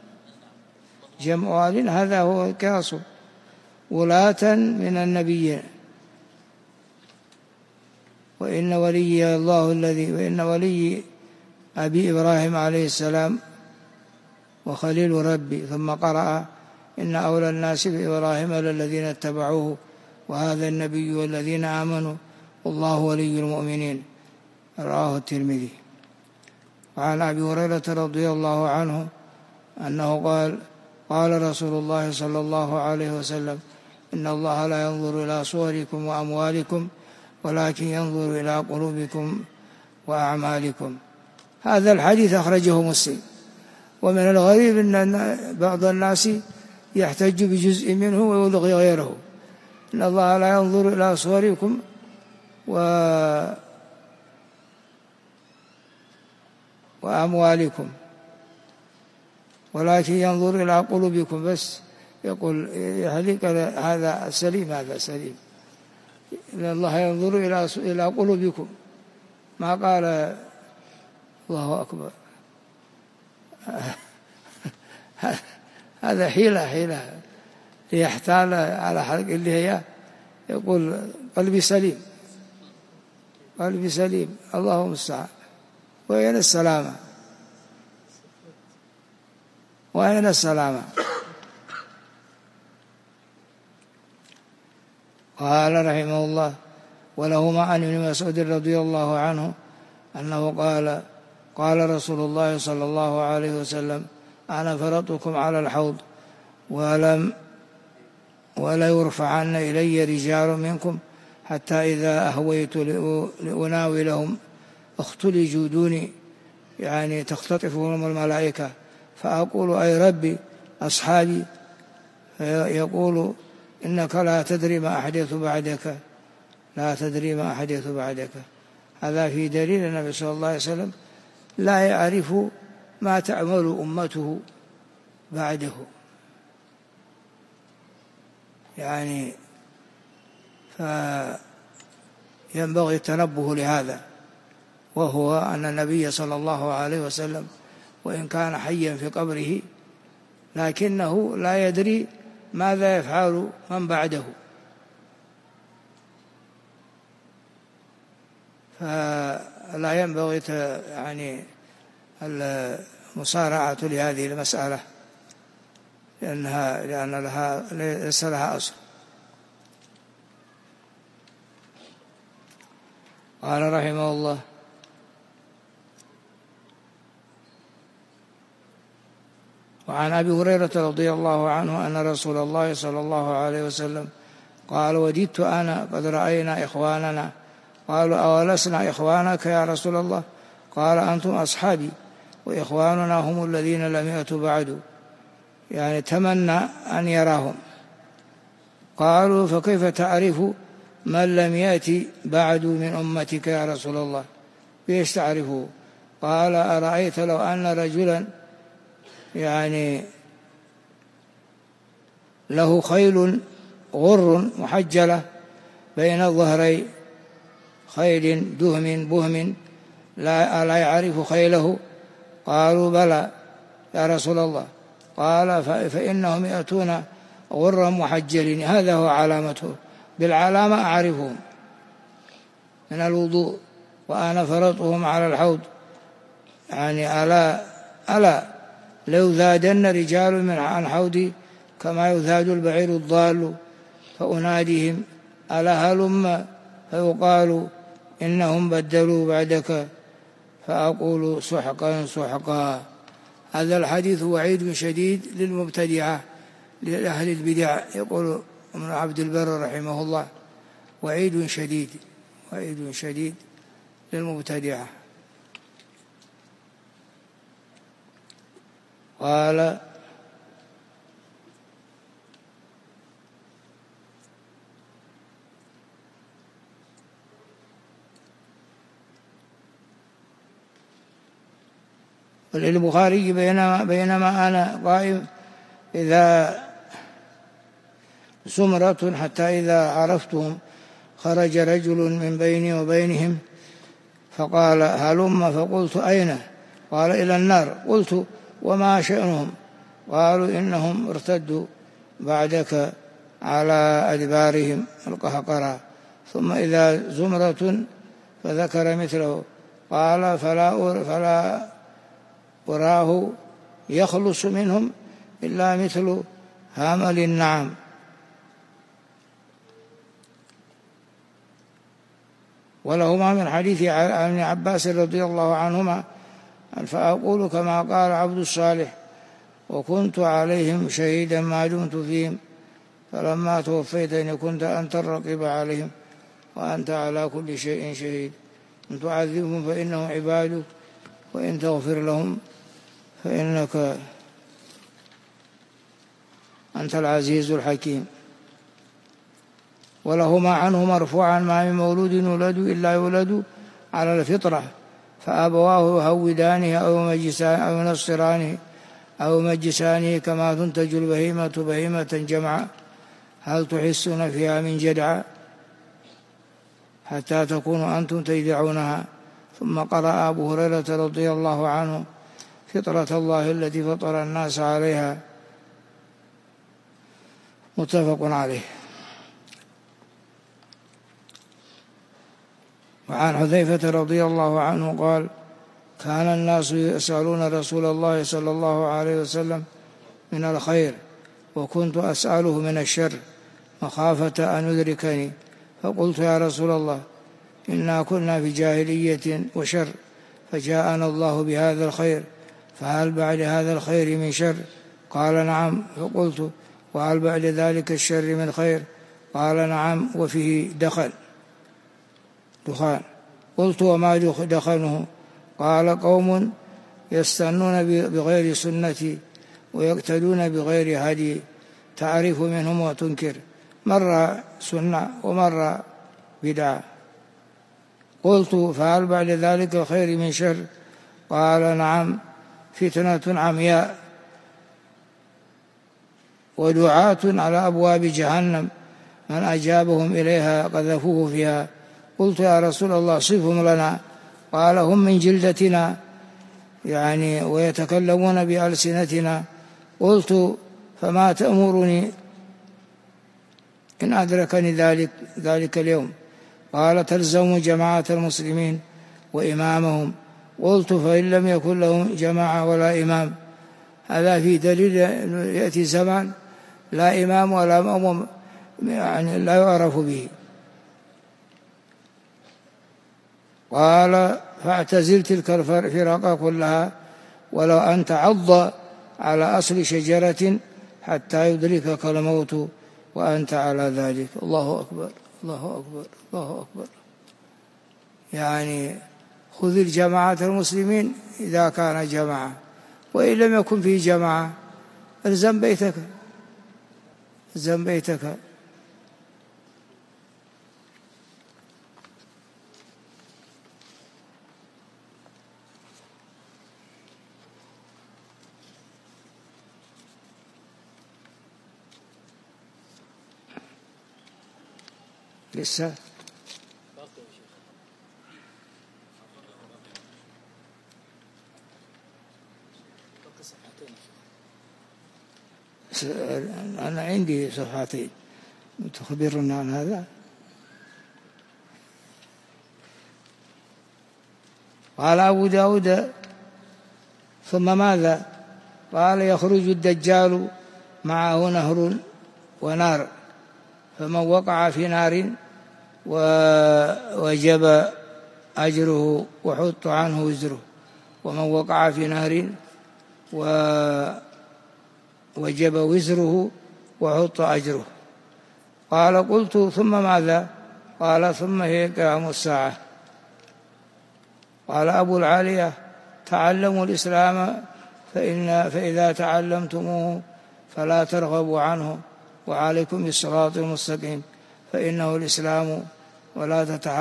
جمع آل، هذا هو كاصل. ولاة من النبيين، وإن ولي الله الذي وإن ولي أبي إبراهيم عليه السلام وخليل ربي. ثم قرأ: إن أولى الناس بإبراهيم للذين اتبعوه وهذا النبي والذين آمنوا والله ولي المؤمنين. رواه الترمذي. وعن أبي هريرة رضي الله عنه أنه قال: قال رسول الله صلى الله عليه وسلم: إن الله لا ينظر إلى صوركم وأموالكم ولكن ينظر إلى قلوبكم وأعمالكم. هذا الحديث أخرجه مسلم. ومن الغريب أن بعض الناس يحتج بجزء منه ويلغي غيره. إن الله لا ينظر إلى صوركم وأموالكم ولكن ينظر إلى قلوبكم بس. يقول يحلق هذا سليم، هذا سليم. إن الله ينظر إلى قلوبكم، ما قال الله أكبر. هذا حيلة ليحتال على حلق اللي هي. يقول قلبي سليم، قلبي سليم. اللهم المستعان. وأين السلامة؟ وأين السلامة؟ قال رحمه الله: ولهما عن ابن مسعود رضي الله عنه أنه قال: قال رسول الله صلى الله عليه وسلم: أنا فرطكم على الحوض ولا يرفعن إلي رجال منكم حتى إذا أهويت لأناولهم اختلجوا دوني يعني تختطفهم الملائكة، فأقول أي ربي أصحابي، يقول إنك لا تدري ما أحدث بعدك، لا تدري ما أحدث بعدك. هذا في دليل النبي صلى الله عليه وسلم لا يعرف ما تعمل أمته بعده، يعني فينبغي التنبه لهذا، وهو أن النبي صلى الله عليه وسلم وإن كان حيا في قبره لكنه لا يدري ماذا يفعل من بعده، فلا ينبغي يعني المسارعة لهذه المسألة لأن ليس لها أصل. قال رحمه الله: وعن أبي هريرة رضي الله عنه أن رسول الله صلى الله عليه وسلم قال: وددت أنا قد رأينا إخواننا. قالوا: أولسنا إخوانك يا رسول الله؟ قال: أنتم أصحابي، وإخواننا هم الذين لم يأتوا بعد، يعني تمنى أن يراهم. قالوا: فكيف تعرف من لم يأتي بعد من أمتك يا رسول الله؟ كيف تعرفه؟ قال: أرأيت لو أن رجلا يعني له خيل غر محجلة بين الظهري، خيل دهم بهم لا يعرف خيله؟ قالوا: بلى يا رسول الله. قال: فإنهم يأتون غرا محجلين، هذا هو علامته، بالعلامة أعرفهم من الوضوء وأنا فرطهم على الحوض. يعني ألا لو ذادن رجال من عن حوضي كما يذاد البعير الضال، فأناديهم: ألا هلم؟ فيقال: إنهم بدلوا بعدك، فأقول: سحقا سحقا. هذا الحديث وعيد شديد للمبتدعة، لأهل البدع. يقول ابن عبد البر رحمه الله: وعيد شديد، وعيد شديد للمبتدعة. قال: وللبخاري: بينما أنا قائم إذا زمرة حتى إذا عرفتهم خرج رجل من بيني وبينهم فقال: هلم؟ فقلت: أين؟ قال: إلى النار. قلت: وما شأنهم؟ قالوا: إنهم ارتدوا بعدك على أدبارهم القهقرى. ثم إذا زمرة فذكر مثله. قال: فلا أراه يخلص منهم إلا مثل هامل النعم. ولهما من حديث عن ابن عباس رضي الله عنهما: فأقول كما قال عبد الصالح: وكنت عليهم شهيدا ما دمت فيهم، فلما توفيتني كنت أنت الرقيب عليهم، وأنت على كل شيء شهيد. إن تعذبهم فإنهم عبادك، وإن تغفر لهم فإنك أنت العزيز الحكيم. ولهما عنه مرفوعا: ما من مولود يولد إلا يولد على الفطرة، فأبواه يهودانه أو ينصرانه أو يمجسانه، كما تنتج البهيمة بهيمة جمعا، هل تحسون فيها من جدعا حتى تكونوا أنتم تجدعونها. ثم قرأ أبو هريرة رضي الله عنه: فطرة الله التي فطر الناس عليها، متفق عليه. وعن حذيفة رضي الله عنه قال: كان الناس يسألون رسول الله صلى الله عليه وسلم من الخير، وكنت أسأله من الشر مخافة أن يدركني، فقلت: يا رسول الله، إنا كنا في جاهلية وشر، فجاءنا الله بهذا الخير، فهل بعد هذا الخير من شر؟ قال: نعم. فقلت: وهل بعد ذلك الشر من خير؟ قال: نعم، وفيه دخان. قلت: وما دخنه؟ قال: قوم يستنون بغير سنتي ويقتدون بغير هدي، تعرف منهم وتنكر، مرة سنة ومرة بدعة. قلت: فهل بعد ذلك الخير من شر؟ قال: نعم، فتنة عمياء ودعاة على أبواب جهنم، من أجابهم إليها قذفوه فيها. قلت: يا رسول الله صفهم لنا. قال: هم من جلدتنا يعني ويتكلمون بألسنتنا. قلت: فما تأمرني إن أدركني ذلك اليوم؟ قال: تلزم جماعة المسلمين وإمامهم. قلت: فإن لم يكن لهم جماعة ولا إمام؟ هذا في دليل يأتي زمان لا إمام ولا مأموم، يعني لا يعرف به. قال: فاعتزل تلك الفرق كلها ولو أن تعض على أصل شجرة حتى يدركك الموت وأنت على ذلك. الله أكبر، الله أكبر، الله أكبر. يعني خذ الجماعة المسلمين إذا كان جماعة، وإن لم يكن فيه جماعة الزم بيتك، الزم بيتك. لسه أنا عندي صفحتين، تخبرنا عن هذا؟ قال أبو داود: ثم ماذا؟ قال: يخرج الدجال معه نهر ونار، فمن وقع في نار وجب أجره وحط عنه وزره، ومن وقع في نهر وجب وزره وحط أجره. قال: قلت: ثم ماذا؟ قال: ثم هي قيام الساعة. قال أبو العالية: تعلموا الإسلام فإذا تعلمتموه فلا ترغبوا عنه، وعليكم بالصراط المستقيم، فإنه الإسلام، ولا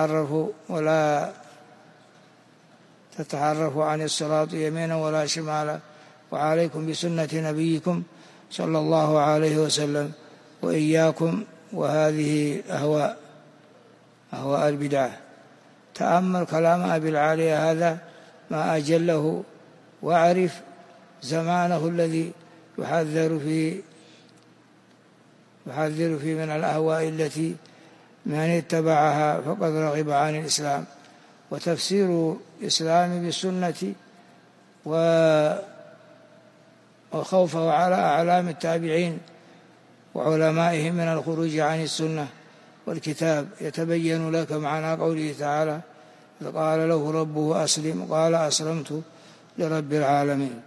تتحرفوا عن الصراط يمينا ولا شمالا، وعليكم بسنة نبيكم صلى الله عليه وسلم، وإياكم وهذه أهواء البدعة. تأمل كلام أبي العالية هذا ما أجله، واعرف زمانه الذي يحذر فيه من الأهواء التي من اتبعها فقد رغب عن الإسلام. وتفسير الإسلام بالسنة وخوفه على أعلام التابعين وعلمائهم من الخروج عن السنة والكتاب يتبين لك معنى قوله تعالى: إذ قال له ربه أسلم قال أسلمت لرب العالمين.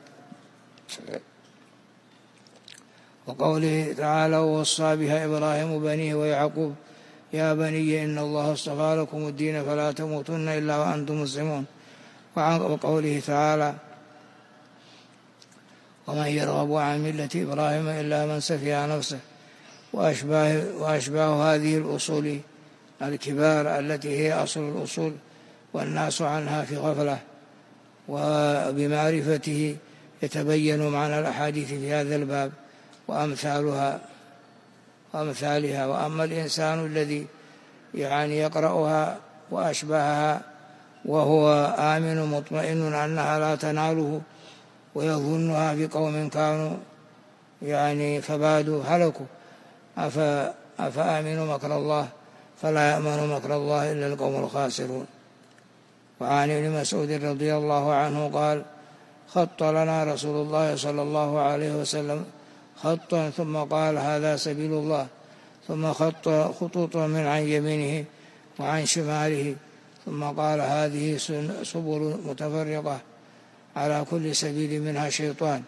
وقوله تعالى: ووصى بها إبراهيم بنيه ويعقوب يا بني إن الله اصطفى لكم الدين فلا تموتن إلا وأنتم مسلمون. وقوله تعالى: ومن يرغب عن ملة إبراهيم إلا من سفه نفسه. وأشباه هذه الأصول الكبار التي هي أصل الأصول والناس عنها في غفلة، وبمعرفته يتبين معنى الأحاديث في هذا الباب وأمثالها. وأما الإنسان الذي يقرأها وأشبهها وهو آمن مطمئن أنها لا تناله، ويظنها بقوم كانوا فبادوا هلكوا، أفآمنوا مكر الله فلا يأمن مكر الله إلا القوم الخاسرون. وعن ابن مسعود رضي الله عنه قال: خط لنا رسول الله صلى الله عليه وسلم خطا ثم قال: هذا سبيل الله، ثم خط خطوطا من عن يمينه وعن شماله، ثم قال: هذه سبل متفرقة على كل سبيل منها شيطان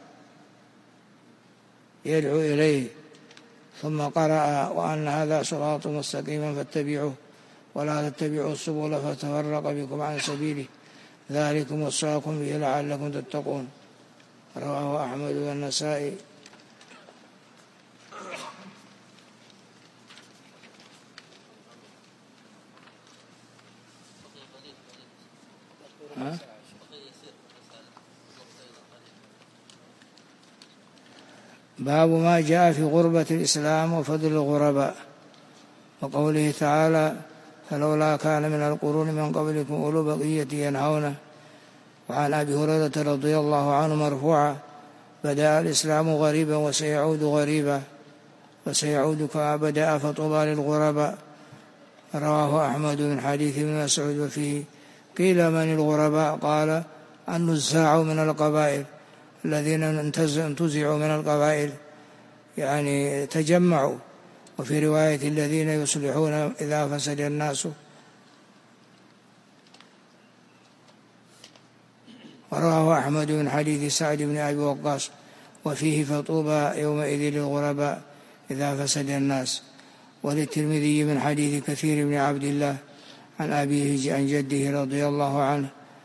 يدعو إليه، ثم قرأ: وأن هذا صراط مستقيما فاتبعوه ولا تتبعوا السبل فتفرق بكم عن سبيله، ذلكم وصاكم به لعلكم تتقون. رواه أحمد والنسائي. باب ما جاء في غربة الإسلام وفضل الغرباء، وقوله تعالى: فلولا كان من القرون من قبلكم أولو بقية ينهونه. وعن أبي هريرة رضي الله عنه مرفوعا: بدأ الإسلام غريبا وسيعود غريبا وسيعود كما بدأ فطوبى للغرباء. رواه أحمد من حديث ابن مسعود. وفيه قيل: من الغرباء؟ قال: النزاع من القبائل، الذين انتزعوا من القبائل يعني تجمعوا. وفي رواية: الذين يصلحون إذا فسد الناس. ورواه أحمد من حديث سعد بن أبي وقاص. وفيه: فطوبى يومئذ للغرباء إذا فسد الناس. وللترمذي من حديث كثير بن عبد الله عن أبيه عن جده رضي الله عنه: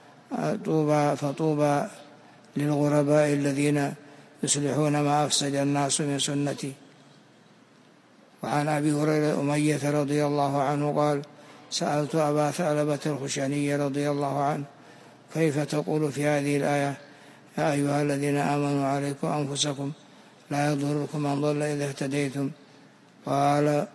فطوبى للغرباء الذين يصلحون ما أفسد الناس من سنتي. وعن أبي هريرة أمية رضي الله عنه قال: سألت أبا ثعلبة الخشني رضي الله عنه: كيف تقول في هذه الآية: يا أيها الذين آمنوا عليكم أنفسكم لا يضركم من ضل إذا اهتديتم؟ قال: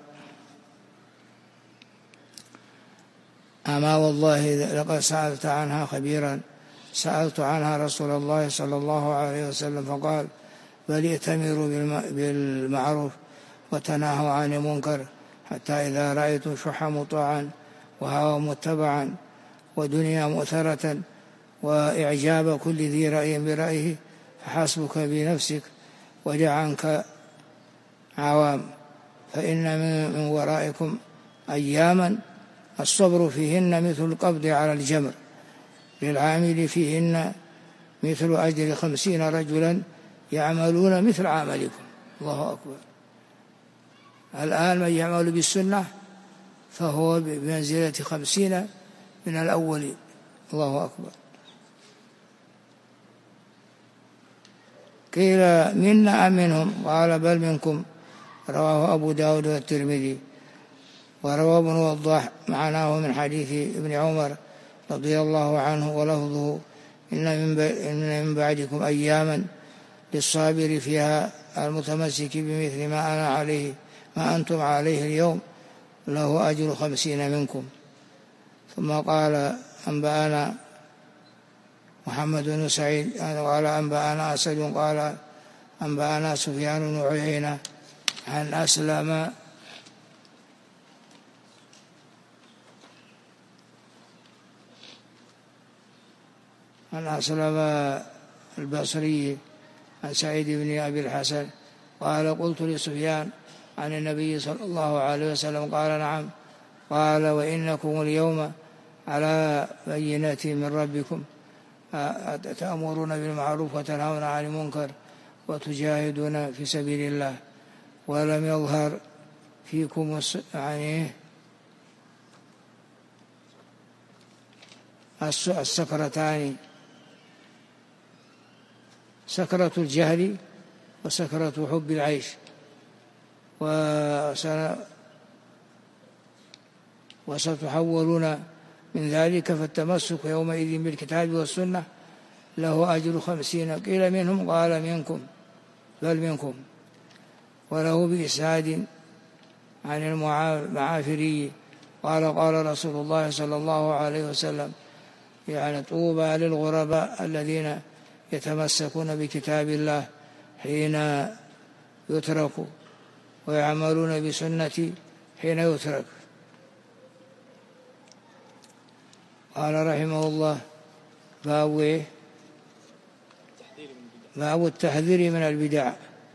أما والله لقد سألت عنها خبيرا. سألت عنها رسول الله صلى الله عليه وسلم فقال: بل ائتمروا بالمعروف وتناهوا عن المنكر، حتى إذا رأيتم شح مطاعا وهوى متبعا ودنيا مؤثرة وإعجاب كل ذي رأي برأيه فحسبك بنفسك ودع عنك عوام، فإن من ورائكم أياما الصبر فيهن مثل القبض على الجمر، للعامل فيهن مثل أجر 50 رجلا يعملون مثل عملكم. الله أكبر. الآن من يعمل بالسنة فهو بمنزلة 50 من الأولين. الله أكبر. قيل: منا أم منهم؟ قال: بل منكم. رواه أبو داود والترمذي. وروى ابن وضاح معناه من حديث ابن عمر رضي الله عنه ولفظه: إن من بعدكم أياما للصابر فيها المتمسك بمثل ما أنتم عليه اليوم له أجر 50 منكم. ثم قال: أنبأنا محمد بن سعيد قال: أنبأنا أسد قال: أنبأنا سفيان بن عيينة عن أسلم البصري عن سعيد بن أبي الحسن قال: قلت لسفيان عن النبي صلى الله عليه وسلم قال: نعم. قال: وإنكم اليوم على بينة من ربكم تأمرون بالمعروف وتنهون عن المنكر وتجاهدون في سبيل الله، ولم يظهر فيكم السكرتان: سكرة الجهل وسكرة حب العيش. وستحولون من ذلك، فالتمسك يومئذ بالكتاب والسنة له أجر 50. قيل: منهم؟ قال: منكم، بل منكم. وله بإسناد عن المعافري قال: قال رسول الله صلى الله عليه وسلم: يعني طوبى للغرباء الذين يتمسكون بكتاب الله حين يتركوا ويعملون بسنتي حين يترك. قال رحمه الله: باب التحذير من البدع.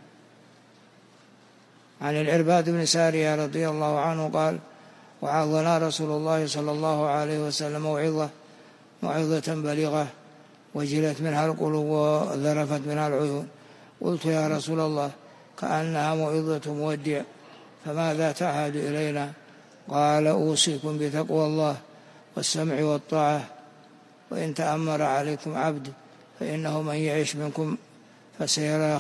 عن العرباض بن سارية رضي الله عنه قال: وعظنا رسول الله صلى الله عليه وسلم موعظة بليغة وجلت منها القلوب وذرفت منها العيون. قلت: يا رسول الله، كأنها موعظة مودع، فماذا تعهد إلينا؟ قال: أوصيكم بتقوى الله والسمع والطاعة وإن تأمر عليكم عبد فإنه من يعش منكم فسيرى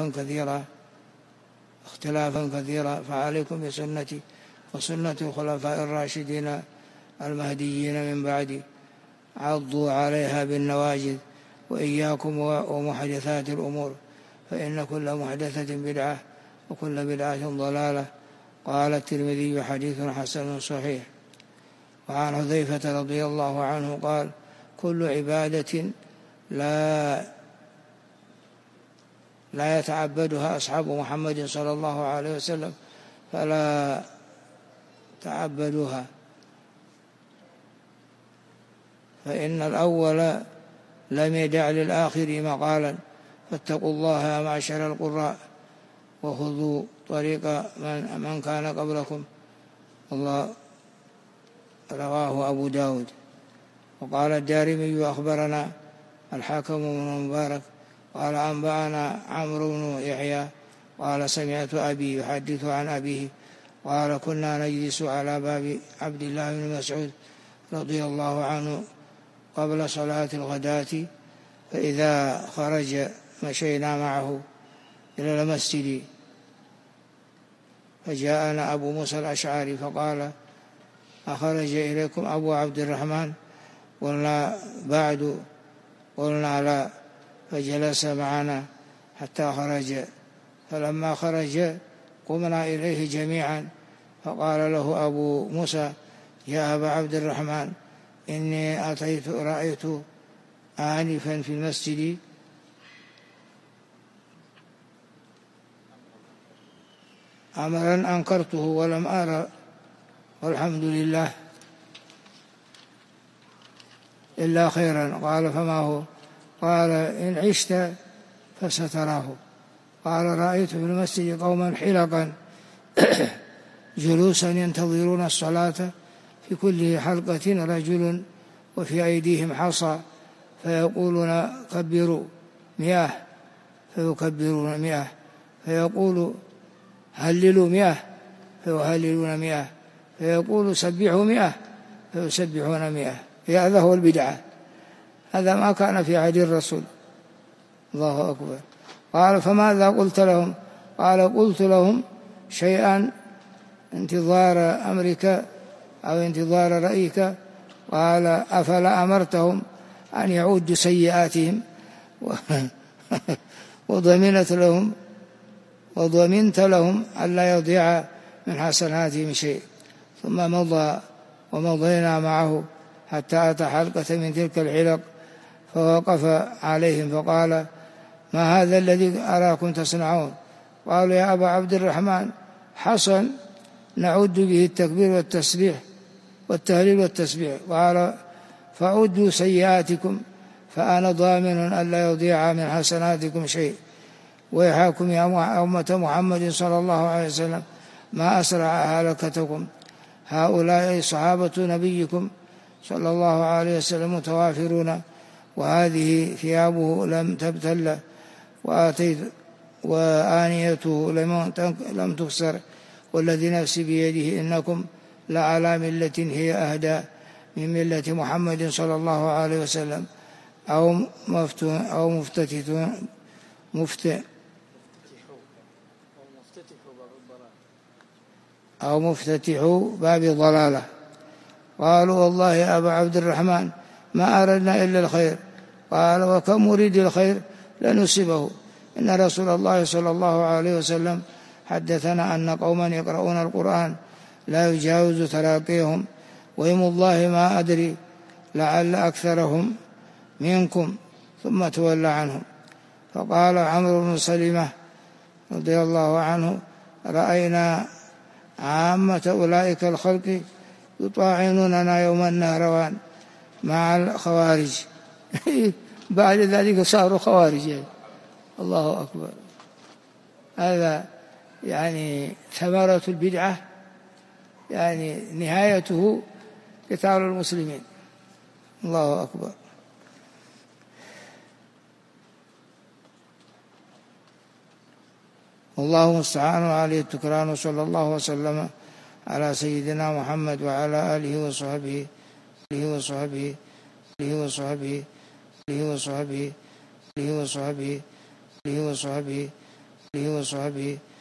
اختلافا كثيرا فعليكم بسنتي وسنة الخلفاء الراشدين المهديين من بعدي عضوا عليها بالنواجذ وإياكم ومحدثات الأمور فإن كل محدثة بدعة وكل بدعة ضلالة. قال الترمذي حديث حسن صحيح. وعن حذيفة رضي الله عنه قال كل عبادة لا يتعبدها أصحاب محمد صلى الله عليه وسلم فلا تعبدوها، فإن الأول لم يدع للآخر مقالا، فاتقوا الله يا معشر القراء وخذوا طريق من كان قبلكم. الله رواه أبو داود. وقال الدارمي أخبرنا الحكم بن مبارك قال أنبأنا عمرو بن يحيى قال سمعت أبي يحدث عن أبيه قال كنا نجلس على باب عبد الله بن مسعود رضي الله عنه قبل صلاة الغداة، فإذا خرج مشينا معه إلى المسجد، فجاءنا أبو موسى الأشعري فقال أخرج إليكم أبو عبد الرحمن؟ قلنا بعد، قلنا لا، فجلس معنا حتى خرج، فلما خرج قمنا إليه جميعا، فقال له أبو موسى يا أبا عبد الرحمن إني رأيت آنفا في المسجد أمرا أنكرته ولم أرى والحمد لله إلا خيرا. قال فما هو؟ قال إن عشت فستراه. قال رأيت في المسجد قوما حلقا جلوسا ينتظرون الصلاة، في كل حلقة رجل وفي أيديهم حصى، فيقولون كبروا 100 فيكبرون 100، فيقول هللوا 100 فيهللون 100، فيقول سبحوا 100 فيسبحون 100. هذا هو البدعة، هذا ما كان في عهد الرسول. الله أكبر. قال فماذا قلت لهم؟ قال قلت لهم شيئا انتظار أمرك أو انتظار رأيك. قال أفلا أمرتهم أن يعودوا سيئاتهم وضمنت لهم ألا يضيع من حسناتهم شيء. ثم مضى ومضينا معه حتى أتى حلقة من تلك الحلق، فوقف عليهم فقال ما هذا الذي أراكم تصنعون؟ قالوا يا أبا عبد الرحمن حصن نعد به التكبير والتسبيح والتهليل والتسبيح. قال فعدوا سيئاتكم فأنا ضامن ألا يضيع من حسناتكم شيء. ويحاكم يا أمة محمد صلى الله عليه وسلم ما أسرع هلكتكم، هؤلاء صحابة نبيكم صلى الله عليه وسلم متوافرون، وهذه ثيابه لم تبتل وآنيته لم تكسر، والذي نفسي بيده إنكم لعلى ملة هي أهدى من ملة محمد صلى الله عليه وسلم أو مفتتحوا باب ضلالة. قالوا والله يا أبا عبد الرحمن ما أردنا إلا الخير. قال وكم أريد الخير لنصبه. إن رسول الله صلى الله عليه وسلم حدثنا أن قوما يقرؤون القرآن لا يجاوز تراقيهم، ويم الله ما أدري لعل أكثرهم منكم، ثم تولى عنهم. فقال عمرو بن سلمة رضي الله عنه رأينا عامة أولئك الخلق يطاعنوننا يوم النهروان مع الخوارج بعد ذلك صاروا خوارج. الله أكبر. هذا يعني ثمرة البدعة، يعني نهايته قتال المسلمين. الله أكبر. والله المستعان وعليه التكران، وصلى الله وسلم على سيدنا محمد وعلى آله وصحبه وصحبه وصحبه وصحبه وصحبه وصحبه